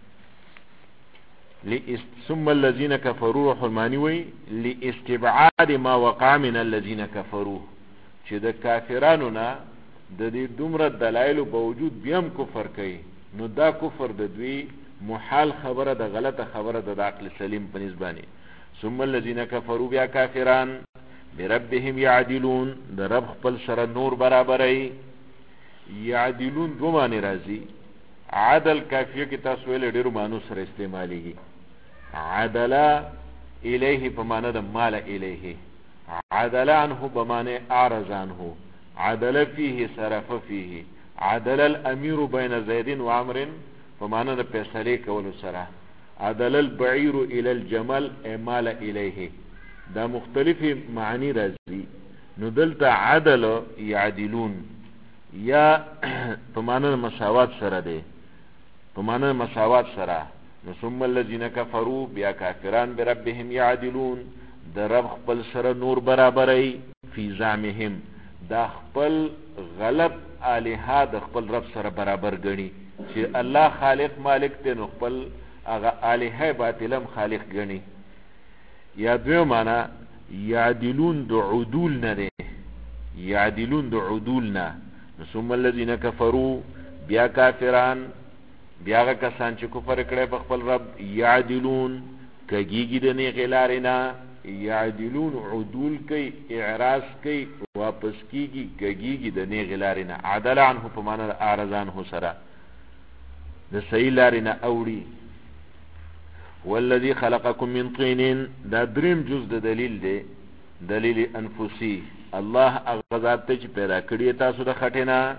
ثم الذين كفروا روح المانی وایي لاستبعاد ما وقع من الذين كفروا چې د کافرانو نه د دې دومره دلایلو باوجود بیا هم کفر کوي نو دا کفر د دوی محال خبره د غلطه خبره د عقل سلیم په نسبانه ثم الذين كفروا بیا کافران بربهم يعدلون د رب خپل سره نور برابرای يعدلون دو معنی راځي عدل کافیه کې تاسو ویل ډیرو معنی سره استعماليږي عدل الیه په معنی د مال الیه عدل عنه بمعنی اعرض عنه عدل فيه صرف فيه عدل الامير بين زيد وعمر په معنی د فیصله کولو سره عدل البعير الى الجمل مال الیه دا مختلف معنی راځي نو دلته عدل يعدلون یا په معنی مساوات سره ده په معنی مساوات سره نو ثم الذين كفروا بیا کافران بربهم يعدلون د رب خپل سره نور برابرای فی زعمهم دا خپل غلط الها د خپل رب سره برابر غني چې الله خالق مالک ته نو خپل هغه الها باطلم خالق غني یا دوی معنا یعدلون د عدول نه ده یعدلون د عدول نه ثم الذين كفروا بیا کافران بیا هغه کسان چې کفر کړي په خپل رب یعدلون کګیږي د نه غلارینا یعدلون عدول کوي اعراض کوي واپس کیږي کګیږي د نه غلارینا عدل عنه په معنا اعرضان هو سره د صحیح لارینه اوړي والذي خلقكم من طين دا دریم جز د دلیل دی دلیل انفسی الله اغذات ته پیدا کړی تاسو د خټینا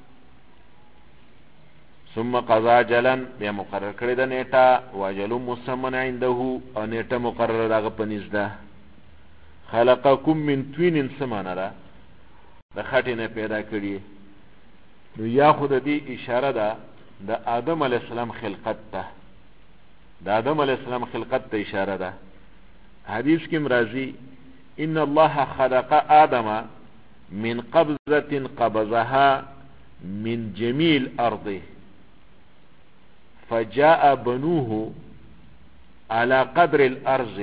ثم قضا جلن بیا مقرر کړی د نیټه واجل مسمن عنده او نیټه مقرر دغه پنځ ده خلقكم من طين سمانه ده د خټینه پیدا کړی نو یا خود دې اشاره ده د آدم علی السلام خلقت ته د آدم علیہ السلام خلقت ته اشاره ده حدیث کې مرضی ان الله خلق آدم من قبضة قبضها من جميل ارضه فجاء بنوه على قدر الارض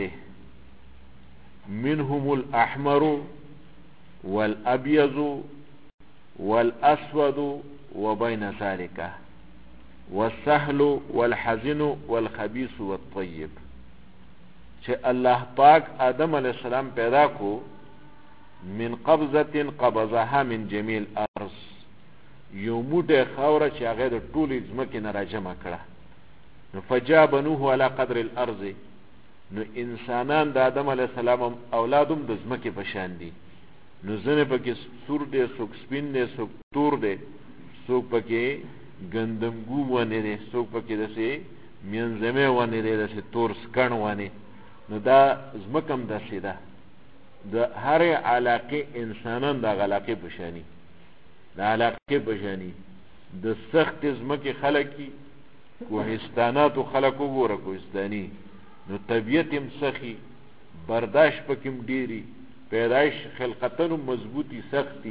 منهم الاحمر والابيض والاسود وبين ذلك والسهل والحزن والخبيث والطيب چې الله پاک آدم علیہ السلام پیدا کو من قبضه قبضها من جميل ارض یو موټه خوره چې هغه د ټولې ځمکې نه راجمع کړه نو فجاء بنوه على قدر الارض نو انسانان د آدم علیہ السلام اولادم د ځمکې په شان دي نو ځنه پکې سور دي څوک سپین دي څوک تور دي څوک پکې گندمگو وانه ده سوک پاکی دسه منزمه وانه ده دسه تور سکن وانه نو دا زمکم دسه ده دا هر علاقه انسانان دا علاقه پشانی دا علاقه پشانی دا سخت زمک خلقی کوهستانات و خلقو گوره کوهستانی نو طبیعتم سخی برداشت پکم دیری پیدایش خلقتنو مضبوطی سختی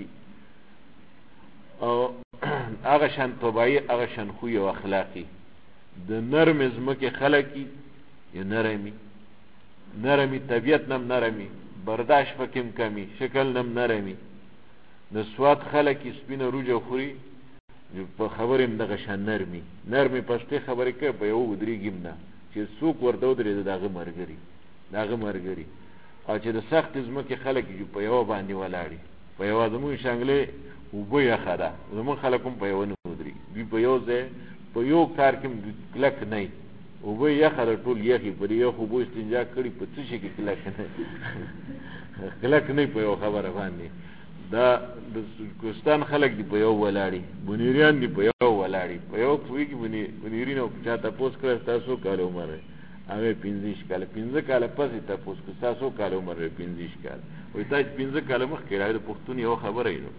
او هغه شان طبيعي هغه شان خو او اخلاقی د نرم زمکه خلقی یا نرمی طبیعت نم نرمی برداشت پکم کمی شکل نم نرمی د سواد خلقی سپینه روجه خوري په خبرم دغه شان نرمی پسته خبره کوي په یو ودریګم نه چې څوک ورته ودرې دغه مرګري او چې د سخت زمکه خلقی په یو باندې ولاړی په یو زمو شانګله وبو یا خدا زمون خلکم په یو نودري دوی په یو ځای په یو کار کې کلک نه وبو یا خدا ټول یخي پر یو خو بو استنجا کړي په څه شي کې کلک نه په یو خبره باندې دا د کوستان خلک دی په یو ولاړی بنیریان دی په یو ولاړی په یو کوي کې بنیرینو چاته پوس کړ تاسو کارو مره هغه 15 کال 15 کال پسې تاسو کو تاسو کال عمر 15 کال وای تاسو 15 کال مخکې راځي پښتون یو خبره ای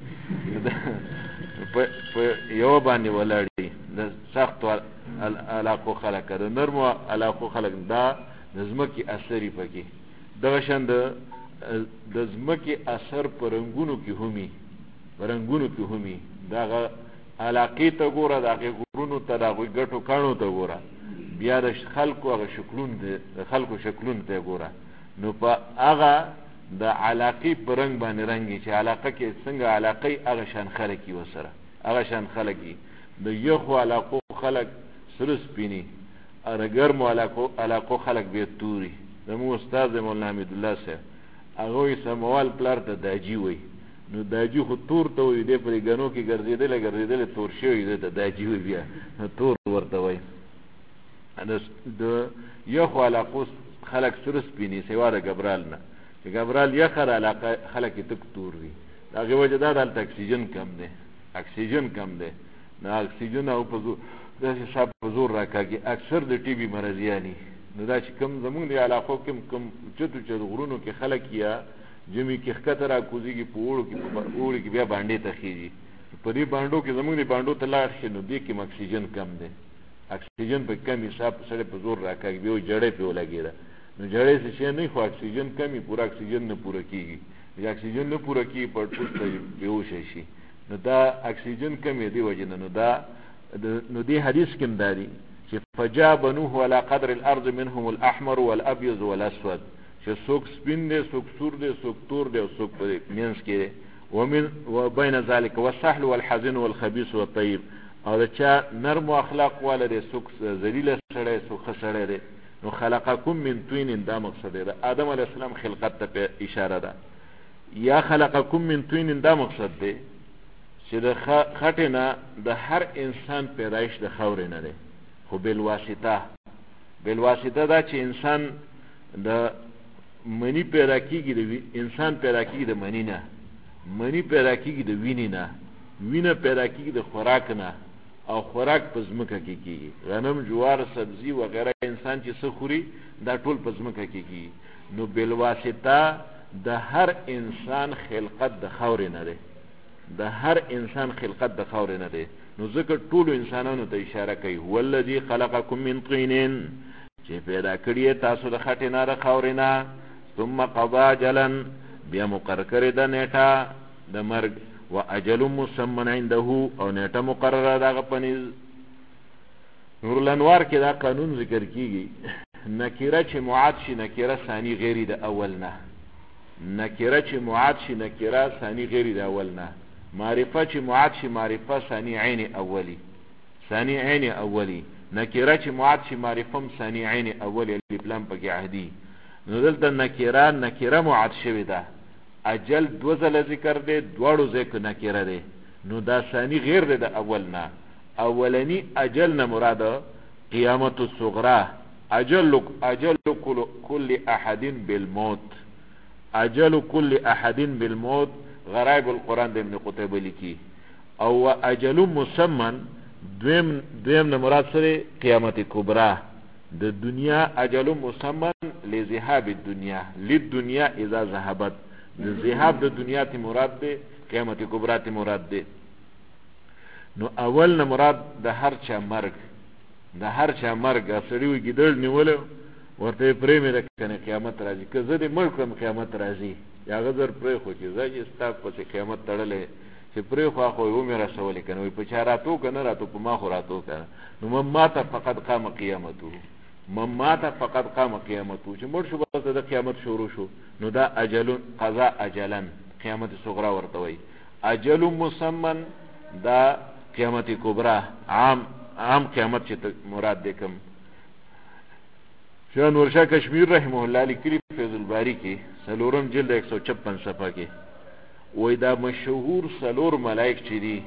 په یو باندې ولاړی د سخت علاقو خلک د نرمو علاقو خلک دا نظمکی اثرې پکې دغه شند د زمکی اثر پرنګونو کې همي دغه علاقې ته ګوره دغه غرونو ته دغه ګټو کانو ته ګوره بیا د خلکو هغه شکلون د خلکو شکلون ته ګوره نو په هغه د علاقې پرنګ باندې رنګي چې علاقه کې څنګه علاقې هغه شان خلکي وسره هغه شان خلکي د یخو علاقو خلک سره سپینی اره ګرمو علاقو خلک به توري زمو استاد مولانا حمید الله صاحب هغه سموال پلار ته داجی وای نو داجی خو تور ته وي د پرې غنو کې ګرځیدل تور شوی د داجی وي بیا تور ورته وای د یخو علاقو خلک سره سپینی سیواره غبرال نه چې غبرال یخر علاقه خلک تک تور وي هغه وجه دا د اکسیجن کم دی نه اکسیجن او په د حساب په زور راکاږي اکثر د ټي بي مرضیانی نو دا چې کم زمونږ د علاقو کم چتو غرونو کې خلک یا جمی کې خطر را کوزيږي په وړو کې بیا باندې تخیږي په دې باندې کې زمونږ د باندې ته لاړ شي نو دې کې اکسیجن کم دی اکسیجن په کم حساب سره په زور راکاږي به جړې په ولګیږي نو جړې څه نه خو اکسیجن کمی پورا اکسیجن نه پوره کیږي یا اکسیجن نه پوره کیږي په ټول ته بیهوش شي نو دا اکسیجن کمی دی وجنه نو دی حدیث کې مداري چې فجاء بنوه على قدر الارض منهم الاحمر والابيض والاسود چې څوک سپین دی څوک سور دی څوک تور دی او څوک مینس کې وبين ذلك والسهل والحزن والخبيث والطيب او چا نرم اخلاق والے څوک ذلیل سره څوک خسره دی نو خلقکم من طين دا مقصد دی آدم علیه السلام خلقت ته اشاره ده یا خلقکم من طين دا مقصد دی چې د خټینا د هر انسان پیدایش د خاورې نه دی خو بالواسطه دا چې انسان د منی پیدا کیږي د انسان پیدا کیږي د منی نه منی پیدا کیږي د وینې نه وینه پیدا کیږي د خوراک نه او خوراک په ځمکه کې کیږي غنم جوار سبزی وغیرہ انسان چې څه خوري دا ټول په ځمکه کې کیږي نو بالواسطه د هر انسان خلقت د خاورې نه دی د هر انسان خلقت د خاورې نه دی نو ځکه ټول انسانانو ته اشاره کوي هو الذی خلقکم من طین چې پیدا کړی تاسو د خټې نه د خاورې نه ثم قضى اجلا بیا مقرر کړی د نیټه د مرګ و اجل مسمى عنده او نیټه مقرره دغه پنځ نور الانوار کې دا قانون ذکر کیږي نکره چې معاد شي نکره ثانی غیری د اول نه نکره چې معاد شي نکره ثانی غیری د اول نه معرفه چې معاد شي معرفه ثانی عین اولی نکره چې معاد شي معرفه ثانی عین اولی الپلان پکې عهدی نو دلته نکره معاد شوی ده اجل دو ځله ذکر دی دواړو ذکر نکره دی نو دا ثانی غیر دی د اول نه اولنی اجل نه مراد قیامت الصغرى اجل كل احد بالموت اجل كل احد بالموت غرائب القرآن د ابن قتيبه لیکي او اجل مسمى دویم نه مراد سره قیامت کبرى د دنیا اجل مسمى لذهاب الدنيا للدنيا اذا ذهبت د ذهاب د دنیا ته مراد ده قیامت کبرى ته مراد ده نو اول نه مراد د هر چا مرګ سړیو ګیدل نیول ورته پرې مې کنه قیامت راځي که زه دې مړ کړم قیامت راځي یا غزر پرې خو چې زه ستا په قیامت تړلې چې پرې خو یو مې رسولې کنه وي په چا راتو کنه راتو په ما خو راتو کنه نو مات فقط قام قیامته چې مړ شو بس د قیامت شروع شو نو دا اجل قضاء اجلا قیامت صغرا ورته وي اجل مسمى دا قیامت کبرى عام قیامت چې مراد دې کوم شاه نور شاه کشمیر رحمه الله لیکلی فیض الباری کې سلورم جلد 156 صفحه کې وای دا مشهور سلور ملائک چې دي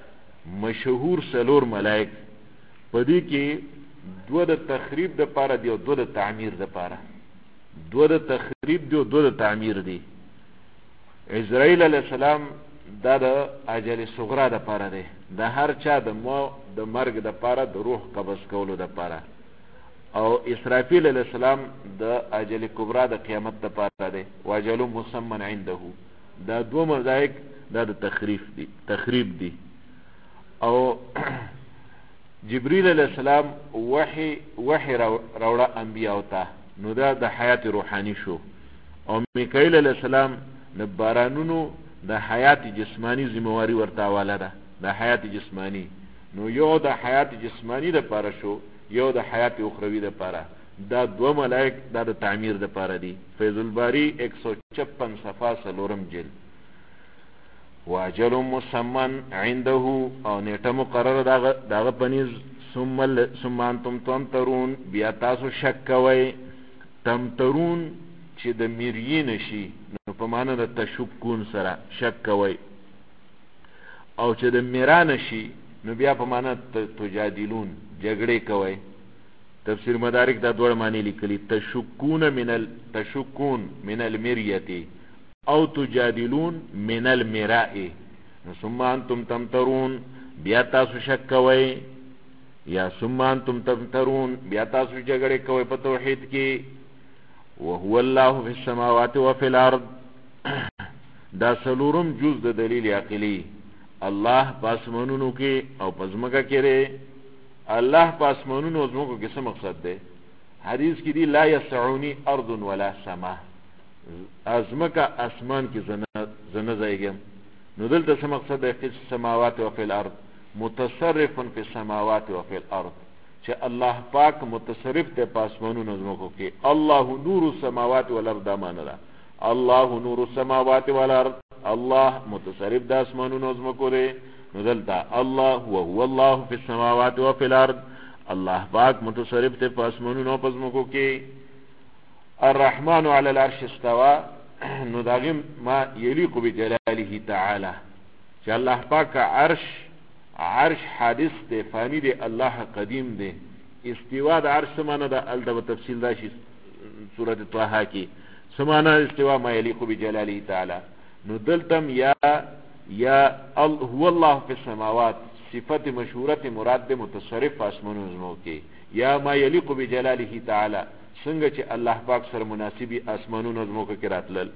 پدې کې دو د تخریب د پاره دی او دو د تعمیر د پاره دو د تخریب دی او دو د تعمیر دی اسرائیل علیہ السلام دا د اجل صغرا د پاره دی د هر چا د مرګ د پاره د روح قبض کولو د پاره او اسرافیل علیہ السلام د اجل کبرا د قیامت لپاره دی واجل مسمى عنده دا دو ملائک دا د تخریب دی او جبريل علیہ السلام وحی راوړه انبیاء ته نو دا د حیات روحانی شو او میکائیل علیہ السلام د بارانونو د حیات جسمانی ذمہواری ورته حواله ده د حیات جسمانی نو یو د حیات جسمانی د پاره شو یو د حیات اخروی د پاره دا دو ملائک دا د تعمیر د پاره دي فیض الباری 156 صفحه سلورم جلد واجل مسمن عنده او نیټه مقرره داغه پنیز ثم انتم تمترون بیا تاسو شک کوئ تمترون چې د میرین شي نو په معنا د تشکون سره شک کوئ او چې د میران شي نو بیا په معنا تجادلون جګړې کوئ تفسیر مدارک دا دوړ معنی لیکلي تشکون من المریه او تجادلون من المراء ثم انتم تمترون بیا تاسو شک کوئ یا ثم انتم تمترون بیا تاسو جګړې کوئ په توحید کې وهو الله في السماوات وفي الارض دا سلورم جز د دلیل عقلی الله پاسمانونو کې او پزمکه کې لري الله پاسمانونو او زمکو کې څه مقصد دی حدیث کې دی لا يسعني ارض ولا سما ازمکه اسمان کې زنه زایګم نو دلته څه مقصد دی في السماوات وفي الارض متصرف في السماوات وفي الارض چې الله پاک متصرف ته پاسمانونو زمکو کې الله نور السماوات والارض مانلا الله نور السماوات والارض الله متصرف د اسمانونو زمکو دی نو دلته الله وهو الله في السماوات وفي الارض الله پاک متصرف ته پاسمانونو پزمکو کې الرحمن على العرش استوى نو داغم ما يليق بجلاله تعالى چې الله پاک عرش حادث دی فانی دی الله قدیم دی استوا د عرش سمانه د الته تفصیل راشي سوره طه کې سمانه استوا ما يليق بجلاله تعالى نو دلتم یا هو الله في السماوات صفت مشهوره مراد به متصرف اسمانو زمو کې یا ما يليق بجلاله تعالى څنګه چې الله پاک سره مناسبي اسمانونو زمو کې راتلل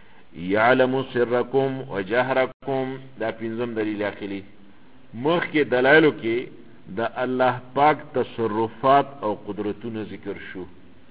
يعلم سركم وجهركم دا پنځم دلیل اخلي مخ کې دلایلو کې د الله پاک تصرفات او قدرتونه ذکر شو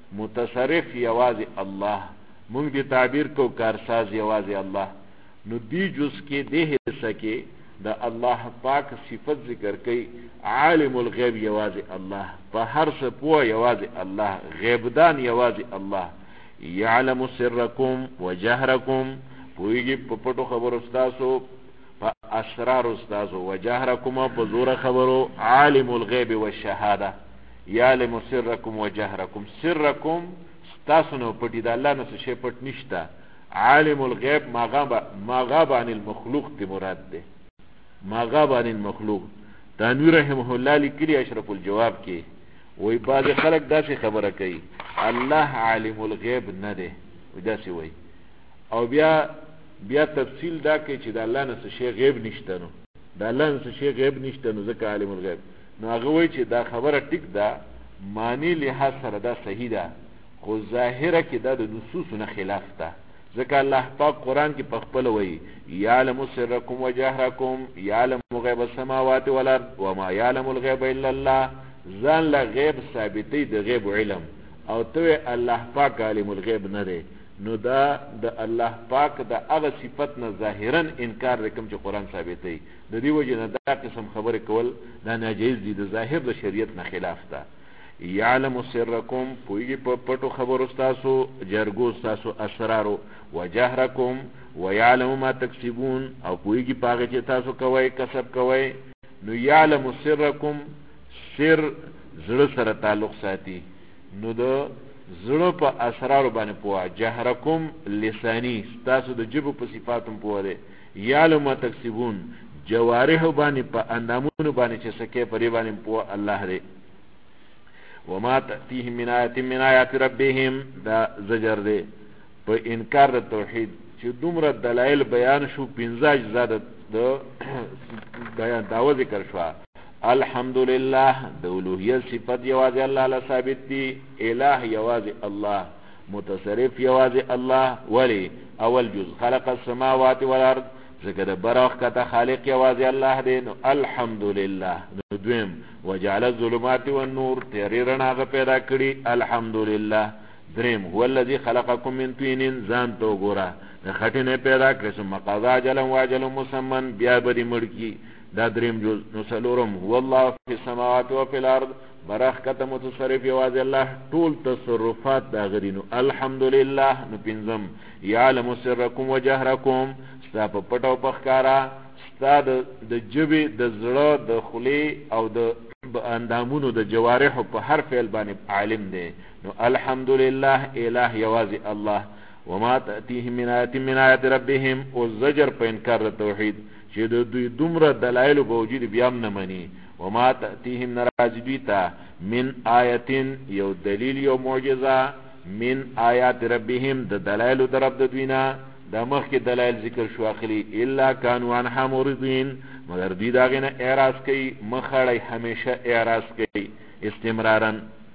متصرف یوازې الله مونږ دې تعبیر کو کارساز یوازې الله نو دی جز کې دې حصہ کې د الله پاک صفت ذکر کوي عالم الغیب یوازې الله په هر څه پوه یوازې الله غیب دان یوازې الله يعلم سركم وجهركم پویږي په پټو خبرو تاسو په اسرار تاسو وجهركم په زور خبرو عالم الغیب والشهاده يعلم سركم وجهركم سركم تاسو نو پټی د الله نه څه پټ نشته عالم الغیب ما غاب عن المخلوق تی مراد ده ما غاب عن المخلوق تنویر رحمه الله لیکلی اشرف الجواب کې وای بعض خلک داسې خبره کوي الله عالم الغیب نه ده وداسې وای او بیا تفصیل دا کوي چې د الله نه څه شی غیب نشته نو د الله نه څه شی غیب نشته نو ځکه عالم الغیب نو هغه وای چې دا خبره ټیک ده معنی لحاظ سره دا صحیح ده خو ظاهره کې دا د نصوص نه خلاف ده ځکه الله پاک قرآن کې په خپل وایي یعلم سرکم وجهرکم یعلم غیب السماوات والارض وما یعلم الغیب الا الله ځان له غیب ثابتې د غیب علم او ته الله پاک عالم الغیب نه دی نو دا د الله پاک د هغه صفت نه ظاهرا انکار رقم چې قرآن ثابتې د دې وجه نه دا قسم خبرې کول دا ناجیز دي د ظاهر د شریعت نه خلاف ده یعلم سرکم پویږي په پټو خبرو تاسو جرګو تاسو اسرارو وجهرکم ويعلم ما تکسبون او پویږي پاغه چې تاسو کوی کسب کوی نو یعلم سرکم سر زړه سره تعلق ساتي نو د زړه په اسرارو باندې پوهه جهرکم لسانی تاسو د جبو په صفاتم پوهه ده یعلم ما تکسبون جوارح باندې په اندامونو باندې چې سکه پرې باندې پوهه الله دی وما تأتيهم من آيات من آيات ربهم دا زجر دے پا انکار دا توحید چه دومره دلائل بیان شو 15 اجزا دا بیان داو ذکر شوا الحمدلله د اولوهیت صفت یوازې الله له ثابت دی. اله یوازې الله، متصرف یوازې الله. ولی اول جز خلق السماوات والارض، ځکه د برخ کته خالق یوازې الله دی. نو الحمدلله. نو دویم وجعل الظلمات والنور، تیری رڼا هغه پیدا کړي الحمدلله. دریم هو الذي خلقكم من طين، ځان ته وګوره د خټې نه پیدا کړي، ثم قضى اجلا واجلا مسمى، بیا به دې مړ کړي. دا دریم جز. نو څلورم هو الله في السماوات وفي الارض، برخ کته متصرف یوازې الله، ټول تصرفات د هغه دي. نو الحمدلله. نو پنځم یعلم سرکم وجهرکم، ستا په پټ او په ښکاره، ستا د ژبې د زړه د خولې او د اندامونو د جوارحو په هر فعل باندې عالم دی. نو الحمدلله اله یوازې الله. وما تأتيهم من آیت من آیات ربهم، او زجر په انکار د توحید چې د دوی دومره دلایل باوجود بیا هم نه مني. وما تأتيهم نراځي دوی ته من آیتین، یو دلیل یو معجزه، من آیات ربهم د دلایل د رب د دوی نه، دا مخکې دلایل ذکر شو اخلي، الا كانوا عنها معرضین، مگر دوی د هغې نه اعراض کوي، مخړی همیشه اعراض کوي استمرارا.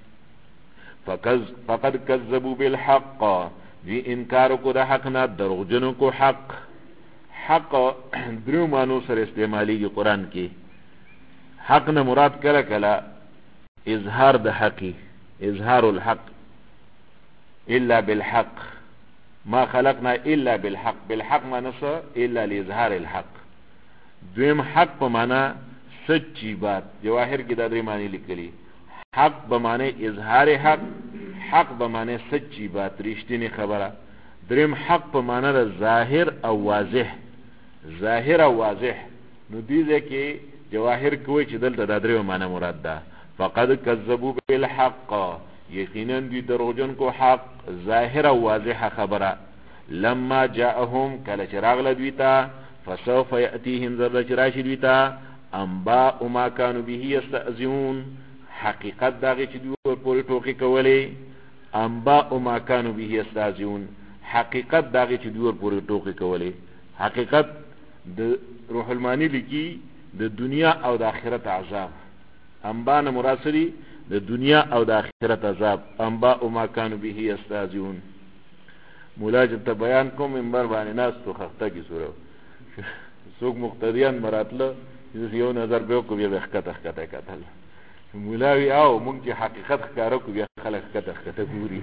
فقد کذبوا بالحق، دوی انکار کو د حق نه، دروغجنو کو حق. حق درو معنو سره استعمالیږي قرآن کې. حق نه مراد کله کله اظهار د حقی، اظهار الحق، الا بالحق، ما خلقنا الا بالحق. بالحق معنی څه؟ الا لاظهار الحق. دویم حق په معنا سچی بات، جواهر کې دا درې معنی لیکلي. حق به معنی اظهار حق، حق به معنی سچی بات، رښتینی خبره. دریم حق په معنا د ظاهر او واضح، ظاهر او واضح. نو دې ځکه جواهر کوي چې دلته دا درې معنی مراد ده. فقد کذبوا بالحق، یقینا دوی دروغجن کو حق، ظاهر او واضح خبره. لما جاءهم، کله چې راغله دوی ته، فسوف یأتیهم، زرد چې راشي دوی ته، انباء ما كانوا به یستهزئون، حقیقت د هغې چې دوی ورپورې ټوکې کولې. انباء ما كانوا به یستهزئون، حقیقت د هغې چې دوی ورپورې ټوکې کولې. حقیقت د روح المانی لیکي د دنیا او د آخرت عذاب. انباء نه مراد څه دي؟ د دنیا او د آخرت عذاب. انباء ما كانوا به یستهزئون. مولا چې ته بیان کوم منبر باندې ناستو خخته کې سوره څوک مقتدیان مراتله چې یو نظر به وکړو بیا به ښکته ښکته کتل. مولا وي او موږ چې حقیقت ښکاره کړو بیا خلک ښکته ښکته ګوري.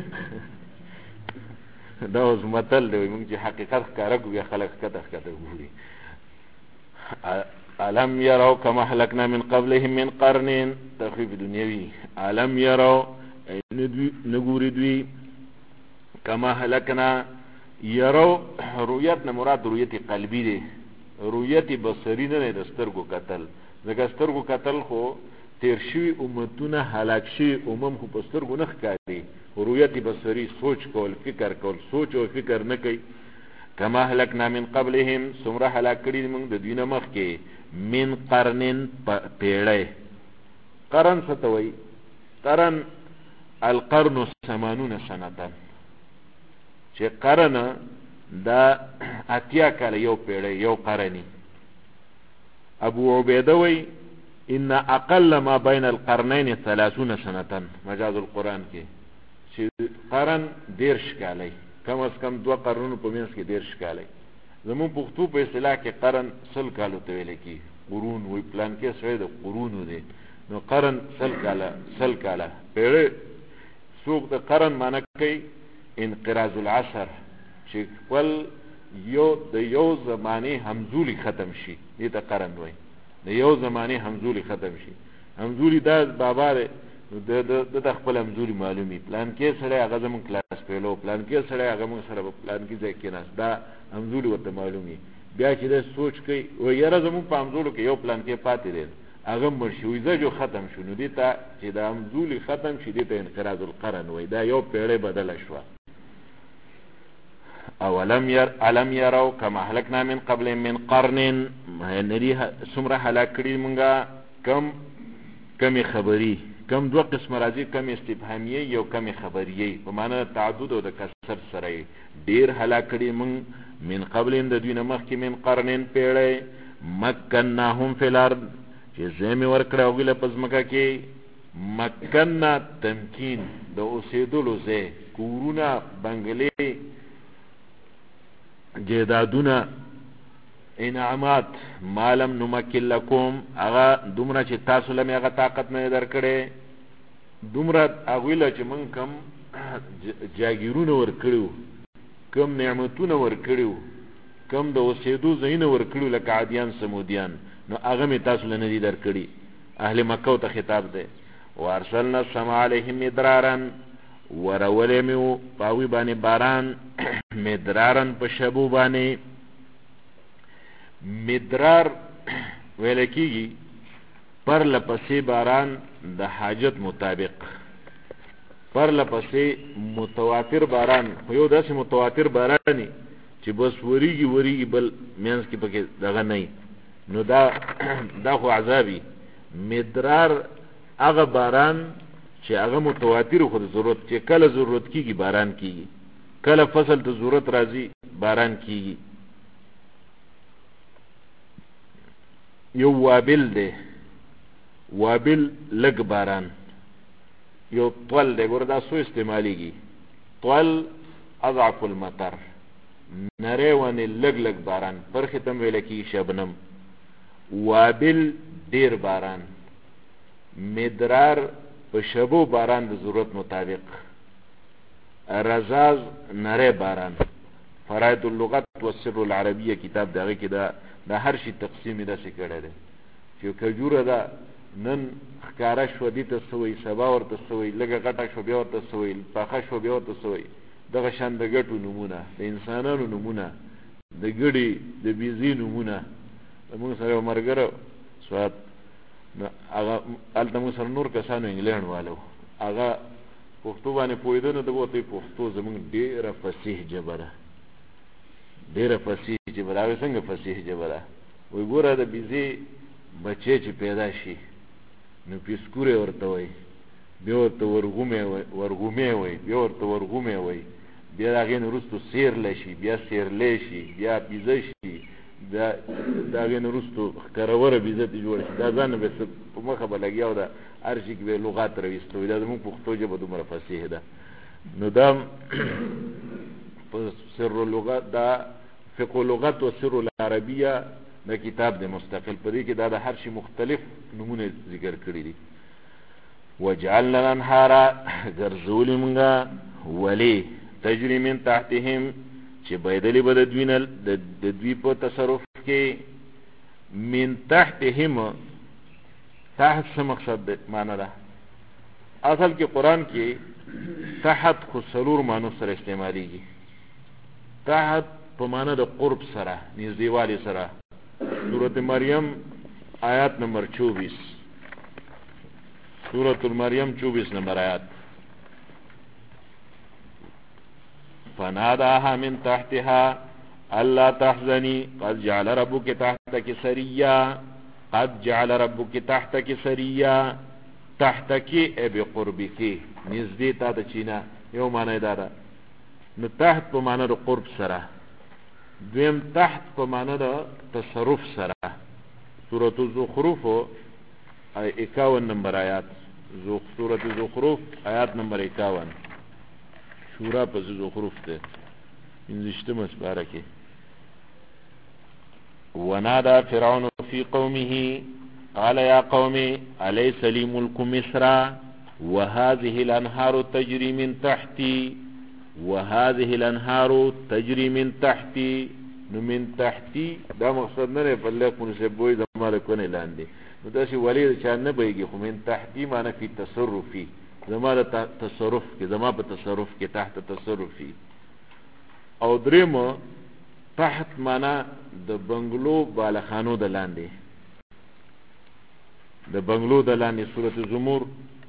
دا اوس متل دی، موږ چې حقیقت ښکاره کړو بیا خلک ښکته ښکته ګوري. علم یرو کما اهلکنا من قبلهم من قرن، تخفیف دنیوي. علم یرو نګوري دوی، کما اهلکنا. یرو رؤیت نه مراد رؤیت قلبی دی، رؤیت بصری نه د سترګو کتل. ځکه سترګو کتل خو تیر شوي امتونه هلاک شوي امم خو په سترګو نه ښکاري. رؤیت بصری سوچ کول، فکر کول، سوچ او فکر نه کوي. کما اهلکنا من قبلهم، څومره هلاک کړي موږ د دوی نه مخکې، من قرنن پیړۍ. قرن څه ته وایي؟ قرن القرن 80 سنه، چې قرن دا 80 کاله یو پیړۍ، یو قرنی. ابو عبیده وایي ان اقل ما بین القرنین 30 سنه، مجاز القرآن کې چې قرن 30 کاله، کم از کم 2 قرنونو په منځ کې 30 کاله. زمون پښتو په اصطلاح کې قرن 100 کالو ته ویل کی، قرون وی پلان کې سوی د قرونو دی. نو قرن 100 کاله، 100 کاله پیړۍ. څوک د قرن معنی کوي انقراض العصر، چې خپل د یو زمانه همزولی ختم شي، دې ته قرن وایي. د یو زمانه همزولی ختم شي. همزولی دا بابا دی، د خپل همزولی معلومي. پلان کې سره هغه زمون کلاس پیلو، پلان کې سره هغه مون سره پلان کې ځای کې ناس، دا همزولی ورته معلومي. بیا چې د سوچ کوي و یاره زمون په همزولو کې یو پلان کې پاتې دی، هغه مړ شي، وایي جو ختم شو. نو دې ته چې د همزولی ختم شي دې ته انقراض القرن وایي. دا یو پیړۍ بدله شوه. علم یرو کما اهلکنا من قبل من قرن، ندی څومره هلاک کړي مونږه. کمې خبري، کم 2 قسم راځي، کم استفهامیه یو کم خبریه، په معنا تعدد او د کثرت سره. ډیر هلاک کړي مونږ من قبل د دوی نه مخکې، من قرن پیړۍ. مکناهم فی الارض، چې زمي ورکړه او له پزمکه کې مکننا تمکین د اوسېدلو ځای کورونه بنگلې جیدادونه انعامات مالم نمکن لکم هغه دومره چې تاسو لمې هغه طاقت نه درکړې دومره هغوی له چې موږ کم جاګیرونه ورکړي کم نعمتونه ورکړي کم د اوسېدو ځایونه ورکړي لکه عادیان سمودیان نو هغه مې تاسو له نه دي درکړي اهل مکه ته خطاب دی وارسلنا السماء علیهم مدرارا ورولې مې په هغوی باندې باران مدرارا په شبو باندې مدرار ویل کېږي پر لپسې باران د حاجت مطابق پر لپسې متواتر باران خو یو داسې متواتر باران چې بس وریږي بل منځ کې پکې دغه نه نو دا خو عذابي مدرار هغه باران چې هغه متواتر خو د ضرورت چې کله ضرورت کېږي باران کېږي کله فصل ته ضرورت راځي باران کېږي یو وابل دی وابل لږ باران یو طول دی ګوره دا سو استعمالیږي طول اضعف المطر نری ونې لږ باران پرخې ته هم ویل کېږي شبنم وابل ډیر باران مدرار په شبو باران د ضرورت مطابق رزاز نری باران فرائد اللغت والسر العربیه کتاب دغه کې دا هر شي تقسیم یې داسې کړی دی چې کجوره ده نن ښکاره شوه دې ته څه وایي سبا ورته څه وایي لږه غټه شوه بیا ورته څه وایي پاخه شوه بیا ورته څه وایي دغه شان د ګټو نومونه د انسانانو نومونه د ګډې د بیزي نومونه موږ سره یو ملګری سوات هغه هلته موږ سره نور کسانو انګلینډ والو هغه پښتو باندې پوهېده نو ده به ورته پښتو زموږ ډېره فصیح ژبه ده ډېره فصیح ژبه ده هغې څنګه فصیح ژبه ده وایي ګوره د بیزې بچی چې پیدا شي نو پیسکورې ورته وایي بیا ورته ورغومې وایي بیا ورته ورغومې وایي بیا د هغې نه وروستو سیرلی شي بیا سیرلی شي بیا بیزه شي بیا د هغې نه وروستو ښکروره بیزه ترې جوړه شي دا ځان نه به څه په مخه به لګیا او د هر شي کې به یې لغات راویسته وي دا زموږ پښتو ژبه دومره فصیح ده نو دا په سر اللغات دا فقه اللغت و سر العربیه دا کتاب دی مستقل په دې کې دا د هر شي مختلف نمونه ذکر کړي دي وجعلنا الانهار ګرځولي مونږه ولې تجري من تحتهم چې بایدلې به د دوی په تصرف کې من تحتهم تحت څه مقصد معنا ده اصل کې قرآن کې تحت خو څلور معنو سره استعمالیږي تحت په معنا د قرب سره نږدېوالي سره سورة مریم آیات نمبر 24 سورة المریم 24 نمبر آیات فناداها من تحتها الا تحزني قد جعل ربك تحتك سريا قد جعل ربك تحتك سريا تحتك ای بقربك نزدې تا ته چینا یو معنی دا ده نو تحت په معنی د قرب سره دویم تحت په معنی د تصرف سره سورة الزخرف 51 نمبر آیات سورة الزخرف آیات نمبر 51 شورا پس زخرف ده انزشتم اسباره که ونادى فرعون في قومه قال يا قوم أليس لي ملك مصر وهذه الأنهار تجري من تحتي وهذه الأنهار تجري من تحتي نو من تحتي دا مقصد نه لري په لکه منسبوي زماره کونه لاندې نو دا شی ولی چا نه بيږي خو من تحتي معنی فی تصرفي زماره تصرف کې زما په تصرف کې تحت تصرفي او دریم تحت معنی د بنگلو بالخانو د لاندې د بنگلو د لاندې سورۃ الزمر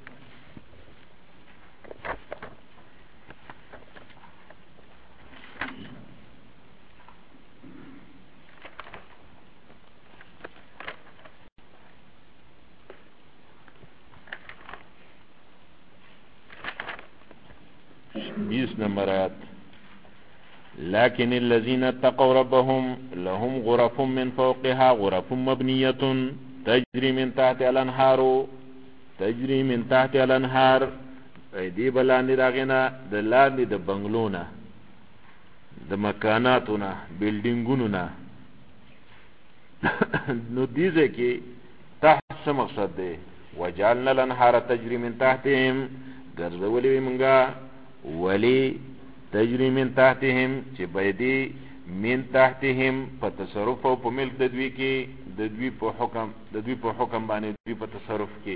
نمبر آیات لكن الذين اتقوا ربهم لهم غرف من فوقها غرف مبنية تجری من تحت الانهارو تجری من تحت الانهار دی بلاندې داغینا د لاندې د بنگلونا د مکاناتونا بلډینګونو نو دیزه کې تحت مقصد دی وجعلنا الانهار تجری من تحتهم ګرځولې منګه ولی تجری من تحتهم چې بيدي من تحتهم په تصرف او په ملک د دوی کې د دوی په حکم باندې دوی په تصرف کې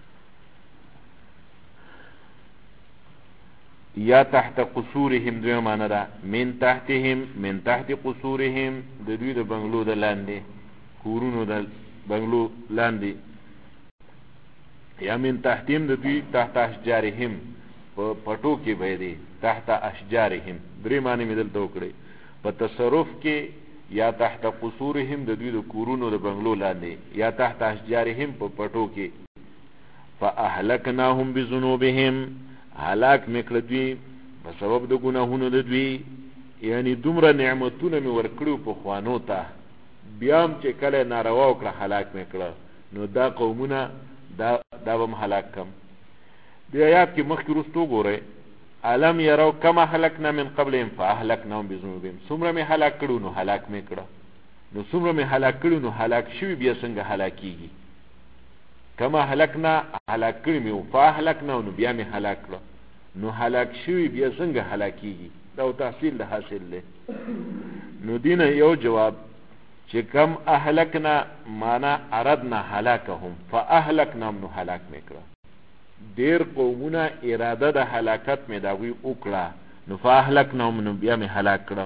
یا تحت قصورهم دوی معنا ده من تحتهم من تحت قصورهم د دوی د بنگلو د لاندې کورونو د بنگلو لاندې یا من تحتهم د دوی تحت اشجارهم په پټو کې به دي تحت اشجارهم درې معنی مې دلته وکړې په تصرف کې یا تحت قصورهم د دوی د کورونو د بنگلو لاندې یا تحت اشجارهم په پټو کې فاهلكناهم بذنوبهم هلاک میکړه دوی په سبب د ګناهونو د دوی یعنی دومره نعمتونه مې ورکړو په خوانو ته بیا هم چې کله ناروا وکړه هلاک میکړه نو دا قومونه دا به هلاک کم دی آیات کې مخکې وروسته وګورئ الم یروا کما هلکنا من قبلهم فاهلكناهم بذنوبهم څومره مې هلاک کړو نو هلاک مې کړه نو څومره مې هلاک کړو نو هلاک شوي بیا څنګه هلاکیږي کما هلکنا هلاک کړي مې فاهلكناهم نو بیا مې هلاک کړه نو هلاک شوي بیا څنګه هلاکیږي دا تحصیل د حاصل دی نو دینه یو جواب چې کم اهلکنا معنا اردنا هلاکهم فاهلكناهم نو هلاک مې کړه ډیر قومونه اراده د هلاکت مې داوی وکړه نو فاهلكناهم نو بیا مې هلاک کړه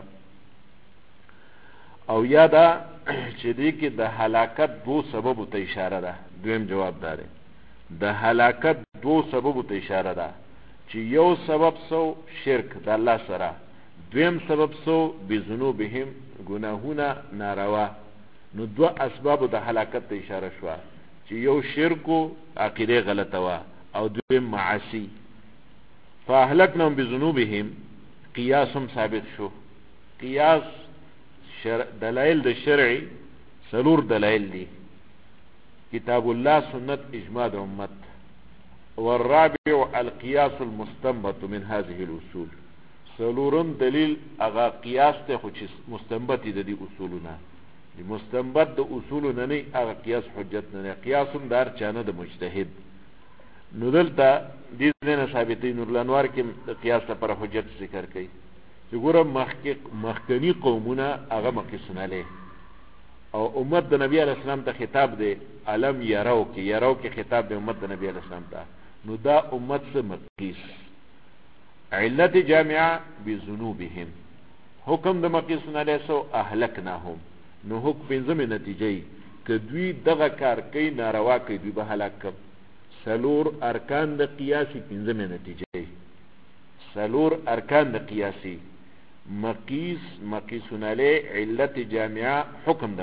او یا دا چې دې کې د هلاکت دو سبب ته اشاره ده دویم جواب دار د هلاکت دو سبب ته اشاره ده چې یو سبب سو شرک د الله سره دویم سبب سو بذنوبهم گناهونه ناروا نو دو اسباب د هلاکت ته اشاره شو چې یو شرک او عقیده غلطه وا او دویم معاصی فاهلكناهم بذنوبهم قیاسم ثابت شو قیاس دلائل د شرعي سلور دلائل دي کتاب الله سنت اجماع د امت والرابع القياس المستنبط من هذه الاصول سلورم دلیل اغا قیاس ته خو چې مستنبط دي د اصولونه دي مستنبط د اصولونه نه اغا قیاس حجت نه قیاسم دار چانه د مجتهد نو دلته دې نه ثابتې نور الانوار کې قیاس لپاره حجت ذکر کړي چې ګوره مخکنی قومونه هغه مقیسونه له او امت د نبی علیہ السلام ته خطاب دی علم یراو کې خطاب دی امت د نبی علیہ السلام ته نو دا امت سے مقیس علت جامعه بذنوبهم حکم د مقیسونه له سو اهلکناهم نو حکم پنځمه نتیجه کدوی دغه کار کوي ناروا کوي دوی به هلاک کړي سلور ارکان د قیاسی پنځمه نتیجه سلور ارکان د قیاسی مقیسون علی علت جامعه حکم د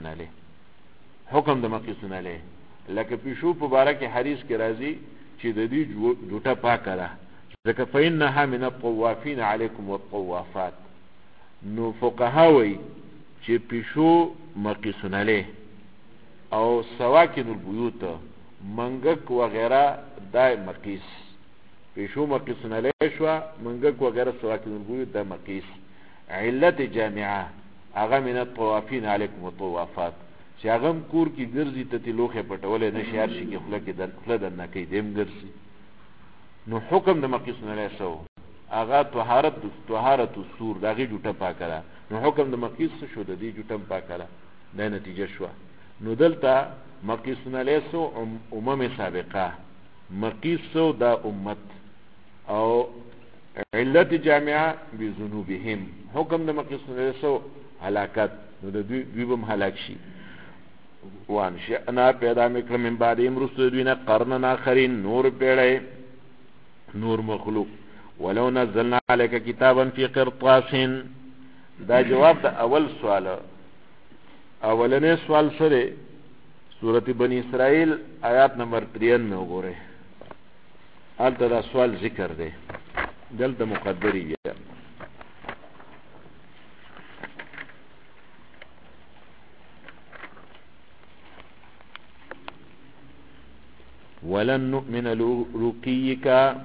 مقیسون علی لکه پیشو په باره کې حدیث کې راځي چې د دې جوټه پاکه ده ځکه فإنها من الطوافین علیکم والطوافات نو فقهاوی چې پیشو مقیسون علی او سواکن البیوت منگک وغیرہ دا مقیس پیشو مقیسن علیه شوا منگک وغیرہ سواکن البیوت دا مقیس علت جامعه اغا من الطوافین علیکم الطوافات چې اغم کور کی گرزی تتی لوخه پټوله نشي هر شي کې خله دن نکی دیم گرزی نو حکم د مقیسن علیه سو اغا طهارت السور داغی جوٹا پاکره نو حکم د مقیس شو د دې جوټم پاکره دا نتیجه شو نو دلته مقیسن علیه سو سابقه مقیس سو دا امت او علت جامعه بذنوبهم حکم د مقیسن علیه سو هلاکت نو د دوی بم هلاک شي وانشأنا پیدا میکړه من بعدهم رسل دوینا قرنن آخرین نور پیړی نور مخلوق ولو نزلنا عليك كتابا في قرطاس دا جواب دا اول سوال اولنی سوال سره سورت بنی اسرائیل آیات نمبر 93 میں وګوره آلته دا سوال ذکر دی دلته مقدری بیا ولن نؤمن لرقيك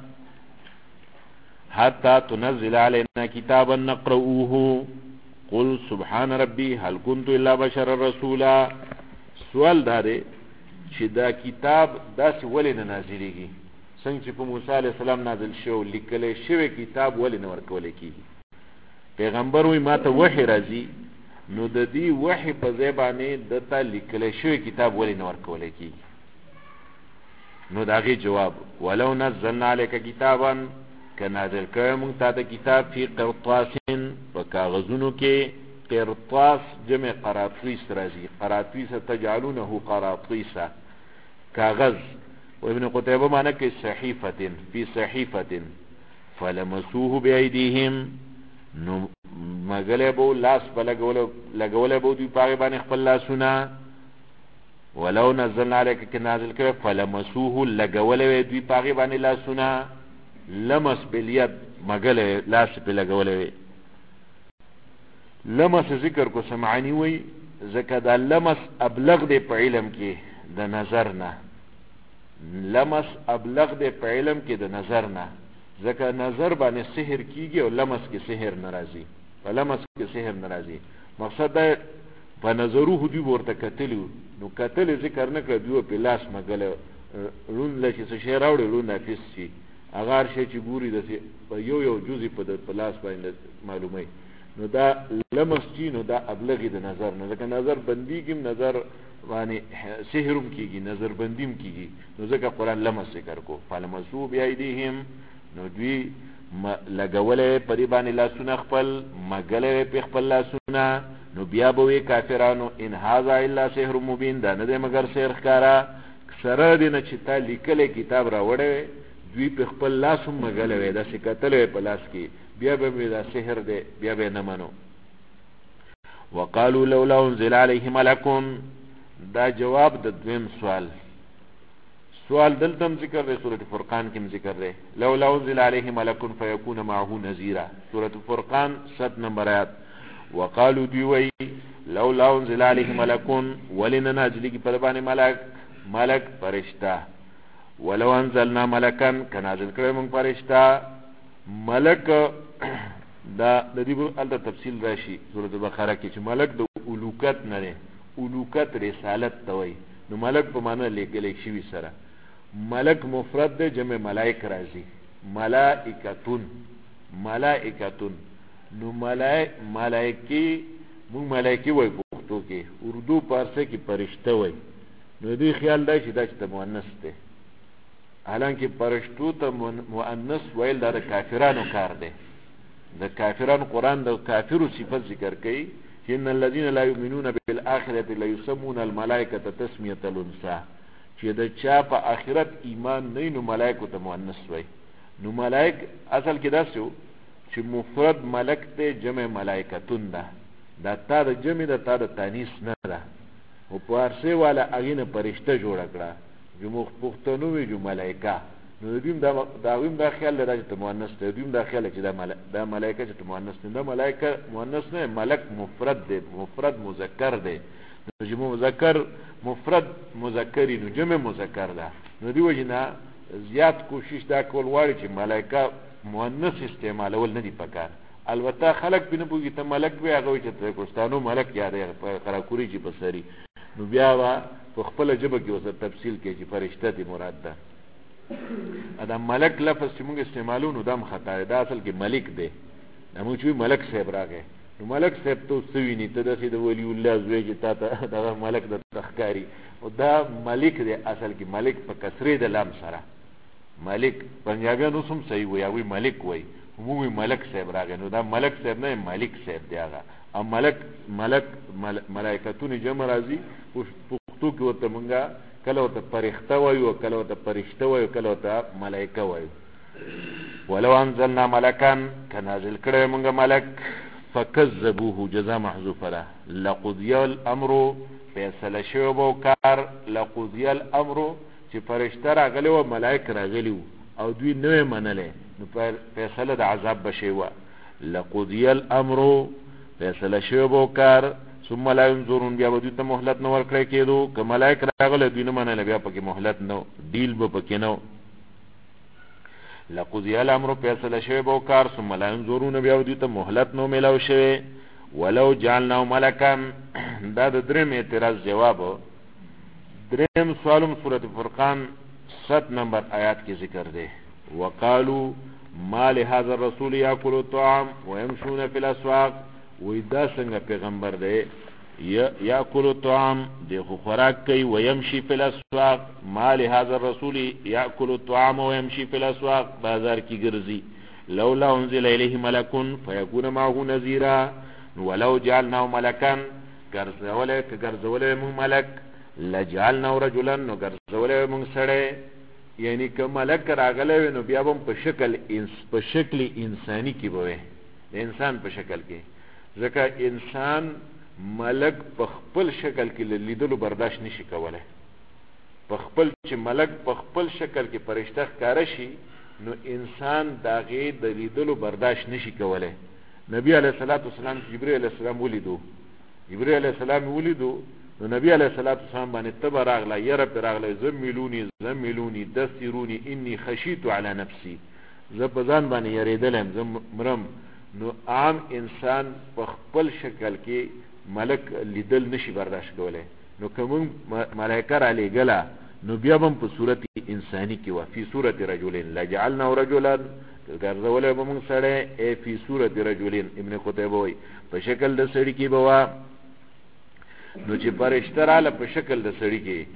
حتى تنزل علينا كتابا نقرؤه قل سبحان ربي هل كنت الا بشر رسولا. سوال داره چې دا کتاب داسې ولې نه نازلېږي څنګه چې په موسی علیه السلام نازل شو لیکلی شوی کتاب ولې نه ورکولی کېږي. پیغمبر وایي ما ته وحی راځي نو د دې وحی په ځای باندې دته لیکلی شوی کتاب ولې نه ورکولی کېږي. نو د هغې جواب ولو نزلنا علیک کتابا که نازل کړی موږ تا ته کتاب فی قرطاسن په کاغذونو کې. قرطاس جمع قراطیس راځي، قراطیس تجعلونه قراطیسا کاغذ. و ابن قتیبه معنی کې صحیفه فی صحیفه فلمسوه بأیدیهم نو مګلی بو لاس په لګولی بو دوی په هغې باندې خپل لاسونه. ولو نزلنا علیک که نازل کړی فلمسوه لګولی وی دوی په هغې باندې لاسونه. لمس بالید مګلی لاس پې لګولی وی. لمس ذکر کو سمعانی وی ځکه دا لمس ابلغ دی په علم کې د نظر نه. لمس ابلغ دی په علم کې د نظر نه ځکه نظر باندې سحر کیږي او لمس کې سحر ناراضي. په لمس کې سحر ناراضي مقصد دا په نظروه دوی ورته کتلي نو کتلې ذکر نه کړه دوی په لاس مګلی لون له چې څه شی راوړي لون نافظ شي هغه هر شی چې ګوري داسې په یو جزء په لاس باندې معلوموي. نو دا لمس چی نو دا ابلغی د نظر نه ځکه نظر بندیږي نظر باندې سحرم کیږي نظر بندیم کیږي نو ځکه قرآن لمس ذکر کو. فلمسو بأیدیهم نو دوی لګولې په دې باندې لاسونه خپل مګلې په خپل لاسونه. نو بیا به وی کافرانو ان هذا الا سحر مبین دا نه دی مگر سحر ښکارا. سره دې نه چې تا لیکلی کتاب راوړی دوی په خپل لاس هم مګلی وی داسې کتلی په لاس کې بیا به مې دا سحر دی بیا به نه منو. وقالو لولا انزل علیه ملکون دا جواب د دویم سوال دلته هم ذکر دی سورة فرقان کې هم ذکر دی. لولا انزل علیه ملکون فیکون معه نذیرا سورة فرقان 7 نمبر آیات. وقالو دوی وی لولا انزل علیه ملکون ولن نازلی په باندې ملک فرشتہ. ولو انزلنا ملکن که نازل کړی موږ فرشتہ ملک دا د دې الته تفصیل راشي سورۃ البقره کې چې ملک د اولوکت نه دی. اولوکت رسالت ته وایي نو ملک په معنی لیکلی شوي سره ملک مفرد دی جمع ملائک راځي ملائکتون نو ملائکی موږ ملائکی وایي پښتو کې اردو پارسی کې فرشته وایي. نو دوی خیال دی چې دا چې مؤنث دی حالانکه فرشتو ته مؤنث ویل دا د کافرانو کار دی. د کافرانو قرآن د کافرو صفت ذکر کوي چې ان الذين لا يؤمنون بالآخرة ليسمون الملائکة تسمیة الانثى چې د چا په آخرت ایمان نه نو ملائکو ته مؤنث وایي. نو ملائک اصل کې داسې و چې مفرد ملک ته جمع ملائکتون ده دا تا د جمع ده تا د تانیث نه ده او پارسی والا هغې نه فرشته جوړه کړه جو پښتنو وی جو ملائکه. نو دویم دا خیال لري چې مؤنث دی دویم دا خیال چې دا ملائکه چې مؤنث نه ملائکه مؤنث نه ملک مفرد دی مفرد مذکر دی. نو چې مذکر مفرد مذکری نو جمع مذکر ده. نو دی وجنه زیات کوشش دا کول غواړي چې ملائکه مؤنث استعمالول نه دی پکار. البته خلق بنه پوږي ته ملک به هغه چې کوستانو ملک یاد قراکوري چې بصری نو بیا په خپل جبه کې اوس تفصیل کې چې فرشته دی مراد ده. دا ملک لفظ چې موږ استعمالو نو دا خطا ده اصل کې ملک دی. موږ چې ملک صاحب راغی نو ملک صاحب ته سویني ته د ولی الله زوی چې تا ته دا ملک د تخکاری او دا ملک دی اصل کې ملک په کسره د لام سره ملک پنجابیانو سم صحیح وي او ملک وي موږ ملک صاحب راغی نو دا ملک صاحب نه ملک صاحب دی هغه. او ملک ملائکتون جمع راځي پښتو کې ورته مونږه کله ورته فرښته وایو کله ورته فرشته وایو کله ورته ملائکه وایو. ولو انزلنا ملکان که نازل کړی مونږه ملک فکذبوه جزا محذوفه ده لقضی الامر فیصله شوی به کار. لقضی الامر چې فرشته راغلی و ملائک راغلی و او دوی نه منلی نو فیصله د عذاب به شوی وه. لقضی الامر فیصله شوی به کار ثم لا ينظرون بیا به دوی ته مهلت نه ورکړی کېدو که ملایک راغله دوی نه منله بیا پکې مهلت نه ډیل به پکې نه لقضی الامر فیصله شوی به کار ثم لا ينظرون بیا به دوی ته مهلت نه میلاو شوی ولو جعلناه ملکا دا د دریم اعتراض جواب دریم سوالم سورۃ فرقان 7 نمبر آیات کې ذکر دی وقالوا ما لهذا الرسول ياكل الطعام ويمشون في الاسواق وإذا څنګه پیغمبر دی یاکل الطعام دی خو خوراک کوي ويمشي في الاسواق ما لهذا الرسول ياكل الطعام ويمشي في الاسواق بازار کې ګرځي لولا انزل اليه ملك فيكون معه نذيرا ولو جعلناه ملكا ګرځولې مو ملک لجعلناه رجلا نو ګرځولې مو سړی یعنی که ملک راغلی نو بیا هم په شکل انسانی کې به د انسان په شکل کې ځکه انسان ملک په خپل شکل کې لیدلو برداشت نشي کولای په خپل چې ملک په خپل شکل کې فرشته ښکاره شي نو انسان د هغې د لیدلو برداشت نشي کولای نبی علیه الصلاة والسلام جبریل علیه السلام ولیدو جبریل علیه السلام ولیدو نو نبی علیه الصلاة والسلام باندې تبه راغله یره پرې راغله زملوني دستروني انی خشیت علی نفسی زه په ځان باندې یریدلم زه مرم نو عام انسان په خپل شکل کې ملک لیدل نشي برداشت کولای نو کوم ملائکه را لېږله نو بیا هم په صورت انسانی کې وه فی صورت رجلین لجعلناه رجلا ګرځولی به موږ سړی ای فی صورت رجلین ابن قتیبه وایي په شکل د سړي کې به وه نو چې فرشته راله په شکل د سړي کې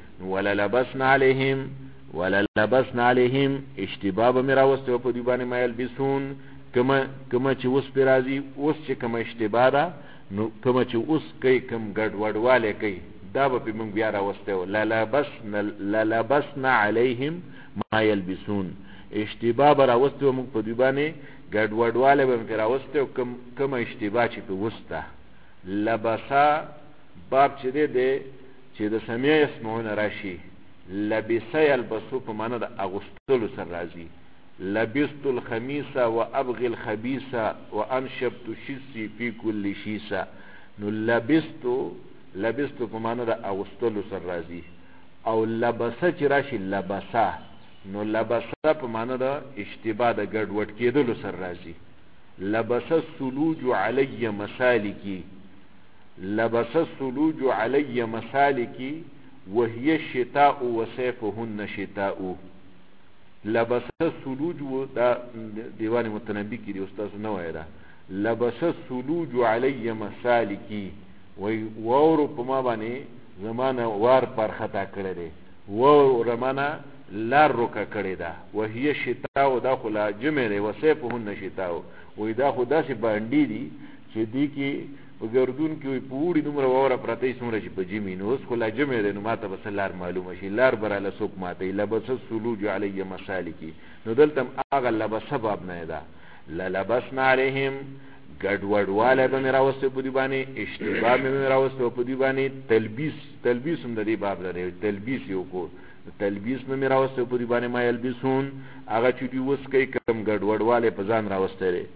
وللبسنا علیهم اشتباه به مې راوستی وه په دوی باندې ما یلبسون کومه چې اوس پرې راځي اوس چې کومه اشتباه ده نو کومه چې اوس کوي کوم ګډوډوالی کوي دا به پرې موږ بیا راوستی وو للبسنا علیهم ما یلبسون اشتباه به راوستی وه موږ په دوی باندې ګډوډوالی به مې پرې راوستی وو کومه اشتباه چې پرې وسته لبسا باب چې دی چې د سمیع اسمعونه راشي لبسه یلبسو په معنی د اغوستلو سره راځي لبست الخمیس و ابغی الخبیث و انشبت شیسی فی کل شیسه نو لبستو په معنی د اغوستلو سره راځي او لبسه چې راشي لبسه نو لبسه په معنی د اشتباه د ګډوډ کېدلو سره راځي لبسه الثلوج علی مسالکی لبس الثلوج علی مسالکی وهي الشتاء وسيفهن شتاء لبس الثلوج دا دیوان متنبی کی دی استاد نو وایدا لبس الثلوج علی مسالکی وورو په ما باندې زمانه وار پر خطا کړی دی وورو رمانه لار روکا کړی دا وهي الشتاء دا خلا جمع دی وسيفهن شتاء وې دا خدا سي باندې دي چې دی کې په ګردون کې وي پوړي دومره واوره پرته څومره چې په جمعې نو اوس خو لا جمع دی نو ما ته بس لار معلومه شي لار براله څوک ماته لبس الثلوج علی مسالکی نو دلته هغه لبس باب نه ده للبسنا علیهم ګډوډوالی به مې راوستی په دوی باندې اشتباه مې راوستی په دوی باندې تلبیس هم د دې باب لري تلبیس یو کو تلبیس مې راوستی په دوی باندې ما یلبسون هغه چې دوی اوس کوي کوم ګډوډوالی په ځان راوستی دی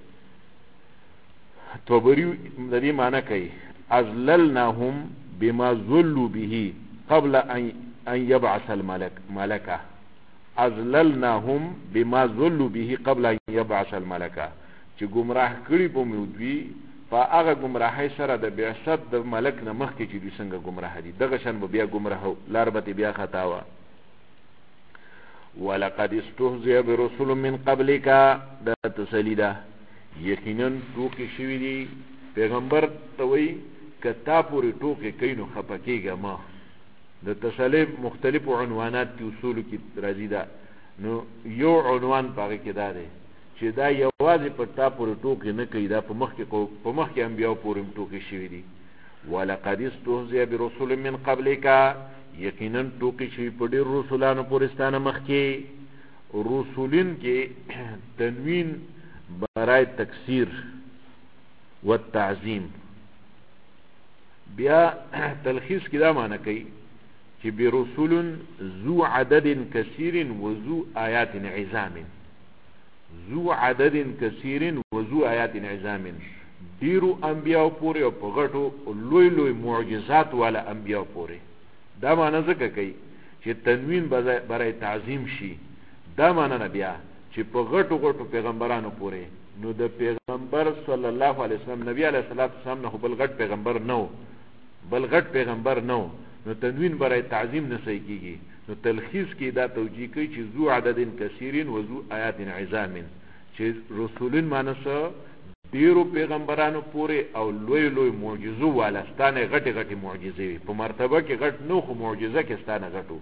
توبری د دې معنی کوي ازللناهم بما ذلوا به قبل ان يبعث الملك ازللناهم بما ذلوا به قبل ان يبعث الملك چې گمراه کړي په موږ په هغه گمراهۍ سره د بعثت د ملک نه مخکې چې دوی څنګه گمراه دي دغه شان به بیا گمراه لار به بیا خطا وه ولقد استهزئ برسل من قبلك دا تسلی ده یقینا ټوکې شوي دي پیغمبر ته وایي که تا پورې ټوکې کوي نو خفه کېږه ما د تسلی مختلفو عنوانات کې اصولو کې راځي ده نو یو عنوان په هغې کې دا دی چې دا یوازې پر تا پورې ټوکې نه کوي دا په مخکې انبیاو پورې هم ټوکې شوي دي ولقد استهزئ برسل من قبلک یقینا ټوکې شوي په ډېر رسولانو پورې ستا نه مخکې رسولین کې تنوین برای تکثیر والتعظیم بیا تلخیص کی دا معنی کوي چې برسول ذو عدد کثیر وذو آیات عظام ذو عدد کثیر وذو آیات عظام ډیرو انبیاء پورې او په غټو لوی لوی معجزات والا انبیاء پورې. دا معنی ځکه کوي چې تنوین برای تعظیم شي. دا معنی نه بیا چې په غټو غټو پیغمبرانو پورې. نو د پیغمبر صلی الله علیه وسلم نبی علیه الصلاۃ والسلام نه بل غټ پیغمبر نو، بل غټ پیغمبر نو، نو تنوین برای تعظیم نه صحیح کیږي. نو تلخیص کې دا توجیه کوي چې ذو عدد کثیرین و ذو آیات عظام، چې رسولین مانسه ډیرو پیغمبرانو پورې او لوی لوی معجزو والا ستانه غټي غټي معجزې وي. په مرتبه کې غټ نو، خو معجزه کې ستانه غټو.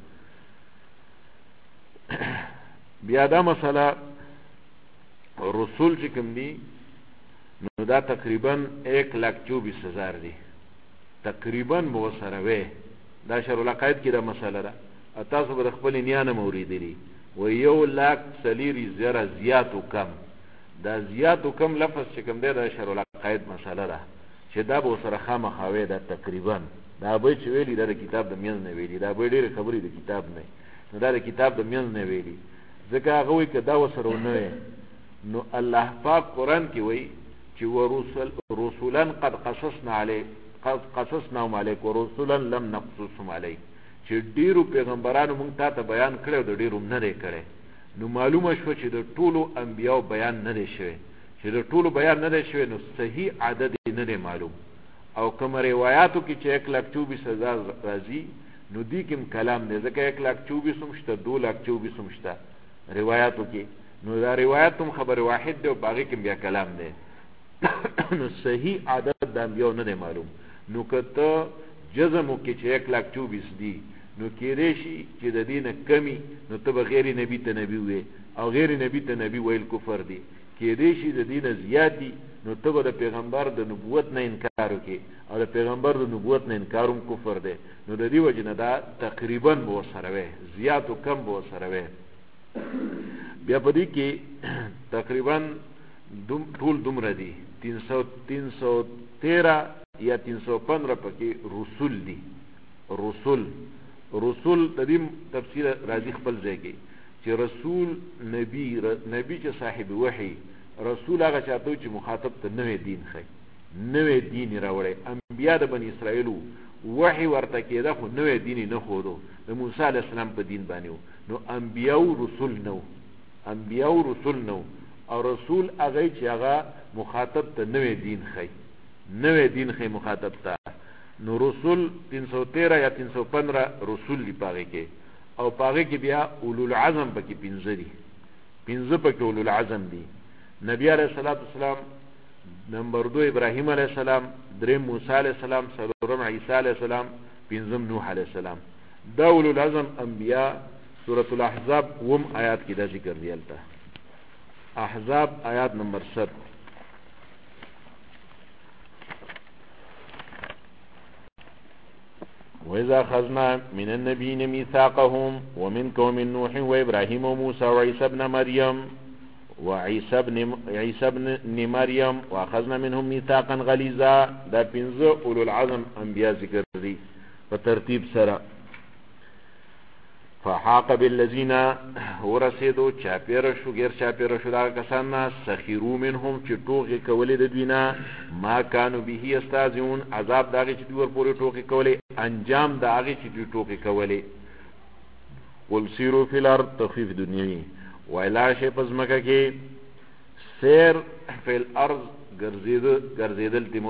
بیا دا مسله رسول چې کوم دي نو دا تقریبا 1,24,000 دي تقریبا مو سره وي. دا شرع العقائد کې دا مسله ده. تاسو به خپل نیانه موریدلی و 1,40,000 زیات او کم. دا زیات او کم لفظ چې کوم دی دا شرع العقائد مسله ده چې دا به سره خامخاوي ده تقریبا. دا به چې ویلي دا د کتاب د مینځ نه ویلي، دا به ډېرې خبرې د کتاب نه، نو دا د کتاب د مینځ نه ویلي. ځکه هغه وایي که دا ورسره نه وی نو الله پاک قرآن کې وایي چې ورسولا قد قصصناهم علیک ورسولا لم نقصصهم علیک، چې ډیرو پیغمبرانو مونږ تا ته بیان کړی او د ډیرو نه دی کړی. نو معلومه شوه چې د ټولو انبیاو بیان نه دی شوی. چې د ټولو بیان نه دی شوی نو صحیح عدد نه دی معلوم. او کوم روایاتو کې چې 1,24,000 راځي نو دی کوم کلام دی، ځکه 1,24,000 هم شته، 2,24,000 هم شته روایاتو کې. نو دا روایات هم خبر واحد دی او باقي کوم بیا کلام دی. نو صحیح عدد د انبیاو نه دی معلوم. نو که ته جزم وکړي چې 1,24,000 دي نو کېدای شي چې د دې نه کمی نو ته به غیر نبي ته نبي وې، او غیر نبي ته نبي ویل کفر دی. کېدای شي د دې نه زیات دي نو ته به د پیغمبر د نبوت نه انکار وکړي، او د پیغمبر د نبوت نه انکار هم کفر دی. نو د دې وجې نه دا تقریبا به ورسره وی، زیات او کم به ورسره وی. بیا په دې کې تقریبا ټول دومره دي 313 یا 315 پکې رسول دي. رسول د دې تفسیر راځي خپل ځای کې چې رسول نبی چې صاحب وحی، رسول هغه چاته چې مخاطب ته نوې دین خي، نوې دین راوړي. انبیا د بنی اسرائیل وحی ورته کېده خو نوې دین نه خورو، د موسی علی السلام په دین باندې. نو انبیا او رسول نو، او رسول هغه چې هغه مخاطب ته نوې دین خي مخاطب ته. نو رسول 313 یا 315 رسول دی پاگه که، او پاگه که بیا اولو العظم پاکی 15 دی، 15 پاکی اولو العظم دی. نبی علیہ السلام، نمبر 2 ابراهیم علیہ السلام، 3 موسی علیہ السلام، 4 عیسی علیہ السلام، 5 نوح علیہ السلام. دا اولو العظم انبیاء سورة الاحزاب وم آیات کی دا ذکر دیالتا. احزاب آیات نمبر 7. وَإِذَا أَخَذْنَا مِنَ النَّبِيِّينَ مِيثَاقَهُمْ وَمِنْكَ وَمِنْ نُوحٍ وَإِبْرَاهِيمَ وَمُوسَى وَعِيسَى ابْنِ مَرْيَمَ وَأَخَذْنَا مِنْهُمْ مِيثَاقًا غَلِيظًا. دا 15 اولو العظم انبیاء ذکر دی په ترتیب سره. فحاق بالذین ورسیدو چاپیر شو غیر چاپیر شو دا کسان سخیرو منهم چې ټوکې کولې د دوی نه، ما کانوا به یستهزئون، عذاب د هغې چې دوی ورپورې ټوکې کولې، انجام د هغې چې دوی ټوکې کولې. قل سیرو فی الارض تخفیف دنیوي، ویلاړ شئ په ځمکه کې. سیر فی الارض ګرځېدل تی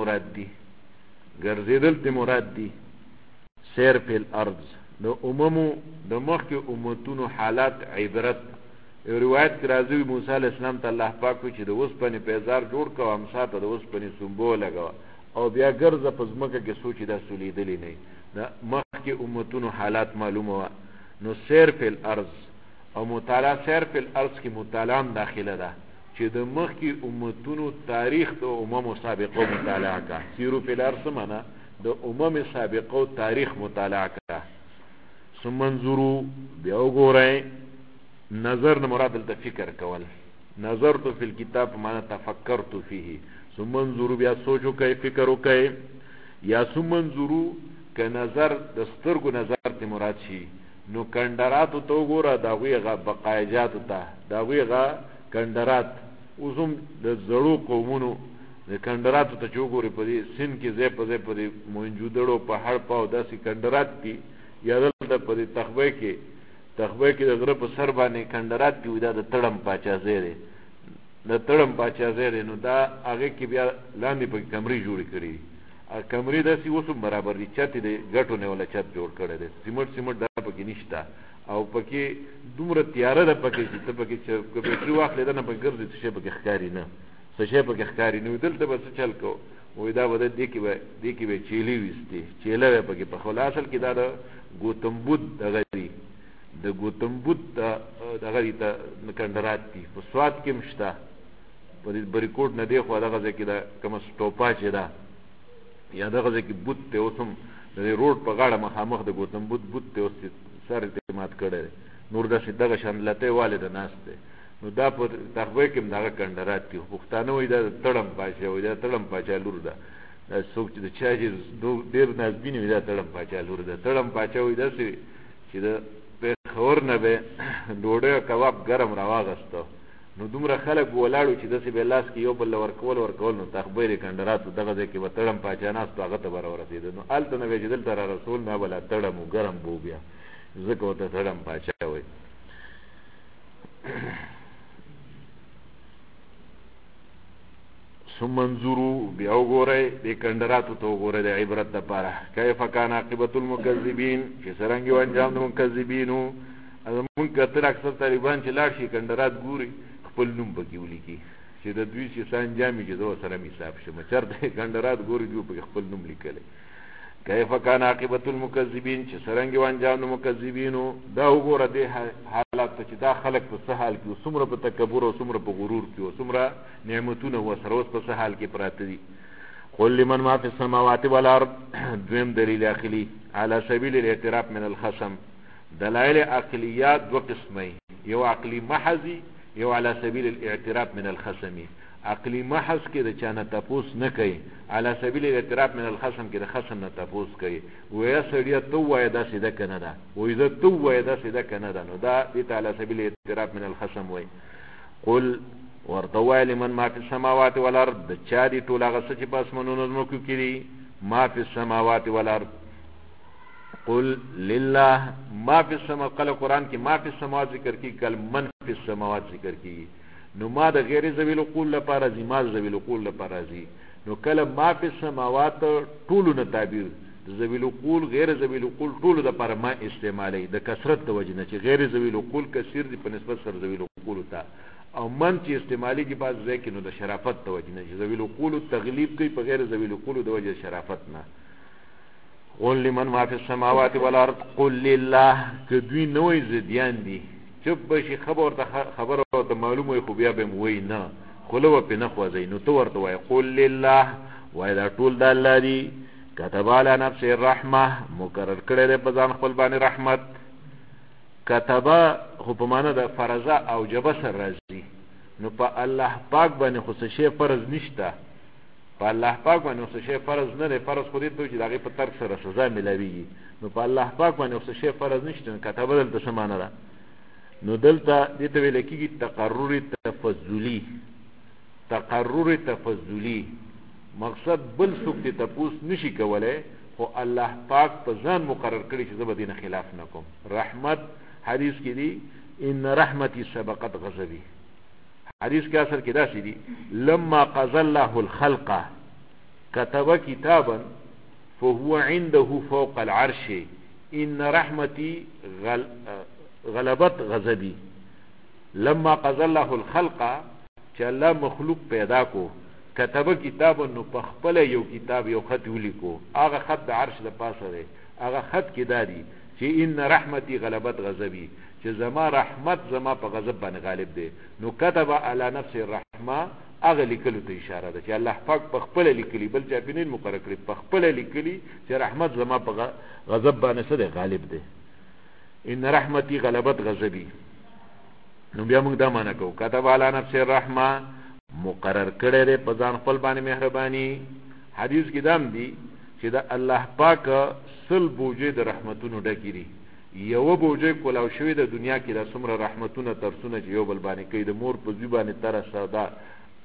مراد دي، سیر فی الارض د اممو د مخکې امتونو حالات عبرت. یو روایت کې راځي موسی علیه السلام ته الله پاک وایي چې د اوسپنې پیزار جوړ کړه او امسا ته د اوسپنې سنبو لګوه او بیا ګرځه په ځمکه کې څو چې دا سولیدلي نه وي. د مخکې امتونو حالات معلومه وه. نو سیر فی الارض او مطالعه، سیر فی الارض کې مطالعه هم داخله ده چې د مخکې امتونو تاریخ د اممو سابقو مطالعه کا. سیرو فی الارض معنا د امم سابقو تاریخ مطالعه کا. ثم انظروا بیا وګورئ. نظر نه مراد دلته فکر کول، نظرت فی الکتاب معنا تفکرت فیه. ثم انظروا بیا سوچ وکئ، فکر وکئ. یا ثم انظروا که نظر د سترګو نظر ته مراد شي نو کندراتو ته وګوره، د هغوی هغه بقایجاتو ته، د هغوی هغه کندرات. اوس هم د زړو قومونو د کندراتو ته چې وګورې په دې سیند کې ځای په ځای په دې موهنجودړو پهاړ پاو داسې کندرات دي یا دلته په دې تخبۍ کې د غره په سر باندې کندرات دي دا د تړم پاچا ځای دی د تړم پاچا ځای دی نو دا هغې کې بیا لاندې پکې کمرې جوړې کړي دي کمرې داسې اوس هم برابر دي چت یې د ګټو نه ولا چت جوړ کړی دی سیمټ دا پکې نشته او پکې دومره تیاره ده پکې چې ته پکې چې بیټري واخلې ده نه پکې ګرځي څه شی پکې ښکاري نه څه شی پکې ښکاري نه دلته به څه چل کو وایي دا به دې کې به چیلې ویستې چیله به پکې پخوله اصل کې دا د ګوتم بدھ دغه دی د ګوتم بدھ دغه دی ته کندرات دي په سوات کې هم شته په دې بریکوټ نه دی خو دغه ځای کې دا کومه سټوپا چې ده یا دغه ځای کې بت ته اوس هم د روډ په غاړه مخامخ د ګوتم بدھ بت ته اوس سر اعتماد کړی نور داسې دغه شان لتې والې د ناست دی نو دا په تخبۍ کې هم دغه کندرات دي پښتانه وایي دا تړم پاچا وایي دا تړم پاچا لور ده دا څوک چې د چا چې ډېر نازبین وي دا تړم پاچا لور ده تړم پاچا وایي داسې چې د پېښور نه به ډوډۍ او کباب ګرم راواغسته نو دومره خلک به ولاړو چې داسې به لاس کې یو بل ورکول نو تخبۍ د کندراتو دغه ځای کې به تړم پاچا ناستو هغه ته به راورسېده نو هلته نه به چې دلته را رسول نه بله تړم و ګرم به بیا ځکه ورته تړم پاچا وایي ثم انظروا بیا وګورئ دې کندراتو ته وګورئ د عبرت دپاره کیف کان عاقبة المکذبین چې څرنګه و انجام د مکذبینو زمونږ کتر اکثر طالبان چې لاړ شي کندرات ګوري خپل نوم پکې ولیکي چې د دوی چې څه انجام وي چې زه ورسره مې حساب شم چېرته کندرات ګوري دوی پکې خپل نوم لیکلی کیف کان عاقبة المکذبین چې څرنګه و انجام د مکذبینو دا وګوره دې حالات ته چې دا خلک په څه حال کې و څومره په تکبر او څومره په غرور کې و څومره نعمتونه ورسره اوس په څه حال کې پراته دي قل لمن ما فی السماوات والارض دویم دلیل عقلي على سبیل الاعتراف من الخصم دلائل عقلیات دو قسمه یو عقلی محضی یو على سبیل الاعتراف من الخصم عقلی محض کې د چانه تپوس نه کوي على سبیل الاعتراف من الخصم کې د خصم نه تپوس کوي ویا سړیا تو وای دا سیده کنه ده وای دا تو وای دا سیده کنه ده نو دا دې على سبیل الاعتراف من الخصم وای قل ورتوای لمن ما فی السماوات والارض د چا دي ټول هغه څه چې په اسمانونو زمکو کې دي ما فی السماوات والارض قل لله ما فی السماوات قال قرآن کې ما فی السماوات ذکر کی کل من فی السماوات ذکر کی نو ما د غیر ذوی العقول لپاره زی ما ذوی العقول لپاره زی نو کله ما فی السماوات ټول نه تعبیر ذوی العقول غیر ذوی العقول ټول لپاره ما استعمالی د کثرت د وجه نه چې غیر ذوی العقول کثیر دی په نسبت سره ذوی العقول ته او من چې استعمالی کې بعض ځای کې نو د شرافت د وجه نه چې ذوی العقول تغلیب کوي په غیر ذوی العقول د وجه شرافت نه قل لمن ما فی السماوات والارض قل لله که دوی نوې زدیان دي چپ بشي خبر ورته معلوم وي خو بیا به م وایي نه خوله به پې نه خوځوي نو ته ورته وایي قل لله وایي دا ټول د الله دي کتب علی نفس الرحمه مقرر کړی دی په ځان خپل باندې رحمت کتبه خو په معنی د فرضه او جبه سر راځي نو په الله پاک باندې خو څه شی فرض نشته په الله پاک باندې څه شی فرض نه دی فرض خو دې ته چې د هغې په ترک سره سزا میلاویږي نو په الله پاک باندې څه شی فرض نشته کتبه دلته څه معنی ده نو دلته دې ته ویل کېږي تقرر تفضلي مقصد بل څوک دې تپوس نشي کولی خو الله پاک په ځان مقرر کړي چې زه به دې نه خلاف نه کوم رحمت حدیث کې دی ان رحمتي سبقت غضبي حدیث کې اصل کې داسې دي لما قضى الله الخلق كتب كتابا فهو عنده فوق العرش ان رحمتي غلبت غضبي لما قضى الله الخلق چې الله مخلوق پیدا کو كتب کتابا نو په خپل یو کتاب یو خط ولیکو هغه خط د عرش د پاسه دی هغه خط کې دادي چې ان رحمتي غلبت غضبي چې زما رحمت زما په غضب باندې غالب دی نو كتب على نفس الرحمه هغه لیکلو ته اشاره ده چې الله پاک په خپل لیکلي بل چا په نه مقرر کړی په خپل لیکلي چې رحمت زما په غضب باندې څه دی غالب دی ان رحمتي غلبت غضبي نو بیا موږ دا معنی کوو كتب على نفس الرحمه مقرر کړی دی په ځان خپل باندې مهرباني حدیث کې دام دی چې د الله پاک سل بوجې د رحمتونو ډکې دي یو بوجې کولاو شوې د دنیا کې د څومره رحمتونه ترسونه چې یو بل باندې کوي د مور په زوی باندې ترسه دا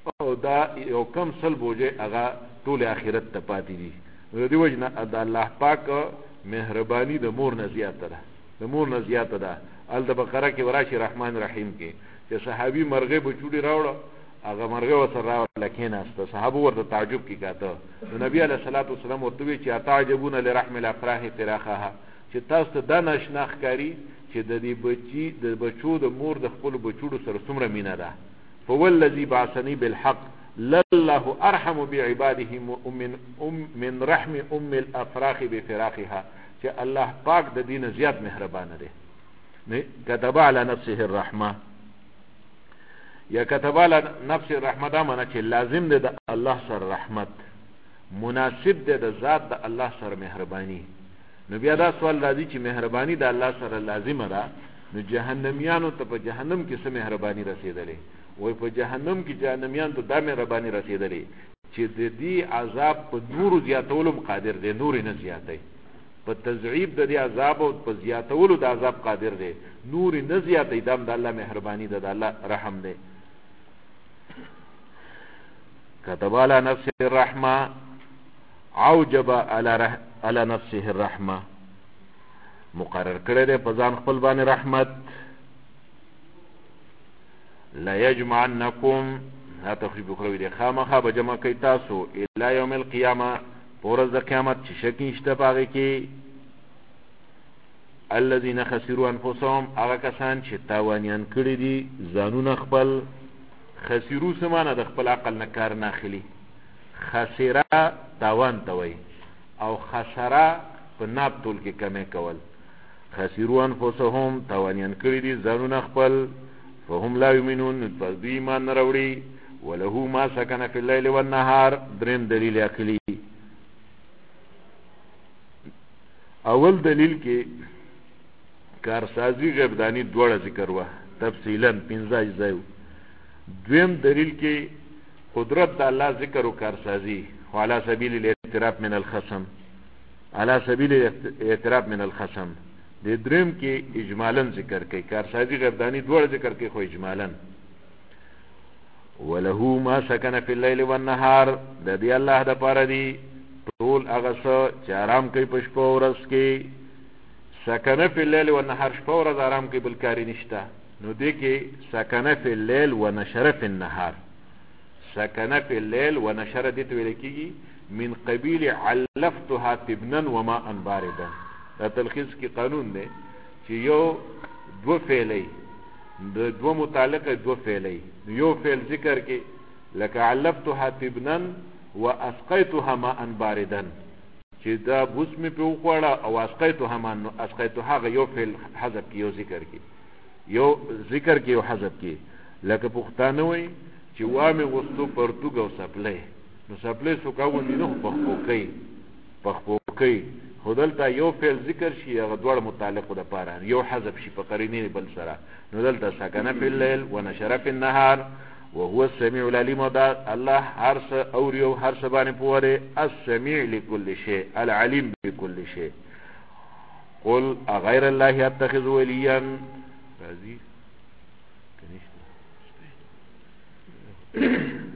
او دا یو کم سل بوجه هغه ټول آخرت ته پاتې دي. نو دې وجه نه د الله پاک مهرباني د مور نه زیاته ده، د مور نه زیاته ده. د بقره کې وراشي رحمان رحیم کې چې صحابي مرغې بچوړي راوړه، هغه مرغې ورسره راوړله کېناسته، صحابه ورته تعجب کې کاته. نو نبي علیه الصلاة والسلام ورته وویل چې اتعجبون لرحم الافراح فراخها، چې تاسو ته دا ناشنا ښکاري چې د دې بچو د مور د خپلو بچوړو سره څومره مینه ده. فوالذي بعثني بالحق لله ارحم بعباده من رحم ام الافراخ بفراخها، چې الله پاک د دین زیات مهربانه دی. كتب على نفسه الرحمه، یا كتب على نفسه الرحمه دا معنی چې لازم دی د الله سره رحمت، مناسب دی د ذات د الله سره مهرباني. نو بیا دا سوال راځي چې مهرباني د الله سره لازمه ده، نو جهنميانو ته په جهنم کې څه مهرباني رسیدلې؟ وای په جهنم کې جهنميان ته دا مهرباني رسیدلې چې د دې عذاب په نورو زیاتولو قادر دی، نور نه زیاتای، په تضعیف د دې عذاب او په زیاتولو د عذاب قادر دی، نور نه زیاتای. دا د الله مهرباني ده، د الله رحم دی. كتب على نفسه الرحمه اوجب على نفسه الرحمه، مقرر کړی دی په ځان خپل باندې رحمت. لا يجمعنكم، ها تخریب اخروی دی، خامخا به جمع کوي تاسو الى یوم القیامه، په ورځ د قیامت چې شک نشته په هغې کې. الذین خسروا انفسهم، هغه کسان چې تاوانیان کړي دي ځانونه خپل. خسرو څه معنی؟ د خپل عقل نه کار نه اخلي. خسره تاوان ته وایي، او خسره په ناب طول کې کمی کول. خسروا انفسهم، تاوانیان کړي دي ځانونه خپل. فهم لا یؤمنون، پس دوی ایمان نه راوړي. وله ما سکن فی اللیل والنهار، دریم دلیل عقلي. اول دلیل کې کارسازی غیبدانی دواړه ذکر وه تفصیلا 15 اجزا. دویم دلیل کې قدرت د الله ذکر و کارسازی، وعلى سبیل الاعتراف من الخصم، على سبیل الاعتراف من الخصم. د دریم کې اجمالا ذکر کوي، کارسازی غیبدانی دواړه ذکر کوي خو اجمالا. وله ما سکن فی اللیل والنهار، د دې الله د پاره دی ټول هغه څه چې آرام کوي په شپه او ورځ کې. سکنه فی اللیل والنهار، شپه او ورځ آرام کوي، بل کاری نشته. نو دې کې سکنه فی اللیل ونشر فی النهار، سکنه فی اللیل ونشر دې ته ویل کېږي من قبیل علفتها تبنا وماء باردا. دا تلخیص کې قانون دی چې یو دو فعلی د دو متعلقه دو فعلی، یو فعل ذکر کې لکه علفتها تبنا واسقیتها ماء باردا، چې دا بوس مې په وخوړه او اسقیتها ماء، اسقیتها یو فعل حذف کې، یو ذکر کې، یو ذکر کې، یو حذف کې. لکه پښتانه وایي چې وامې غوستو پرتوګ او سپلی، نو سپلی څوک اغوندي نه، پخپو کوي. خو دلته یو فعل ذکر شي، هغه دواړه متعلقو دپاره یو حذف شي په قرینې بل سره. نو دلته سکنه فی اللیل ونشر فی النهار وهو السمیع العلیم، او دا الله هر څه اوري او هر څه باندې پوه دی. السمیع لكل شیء العلیم بكل شیء. قل اغیر الله اتخذ ولیا، راځي کنيشته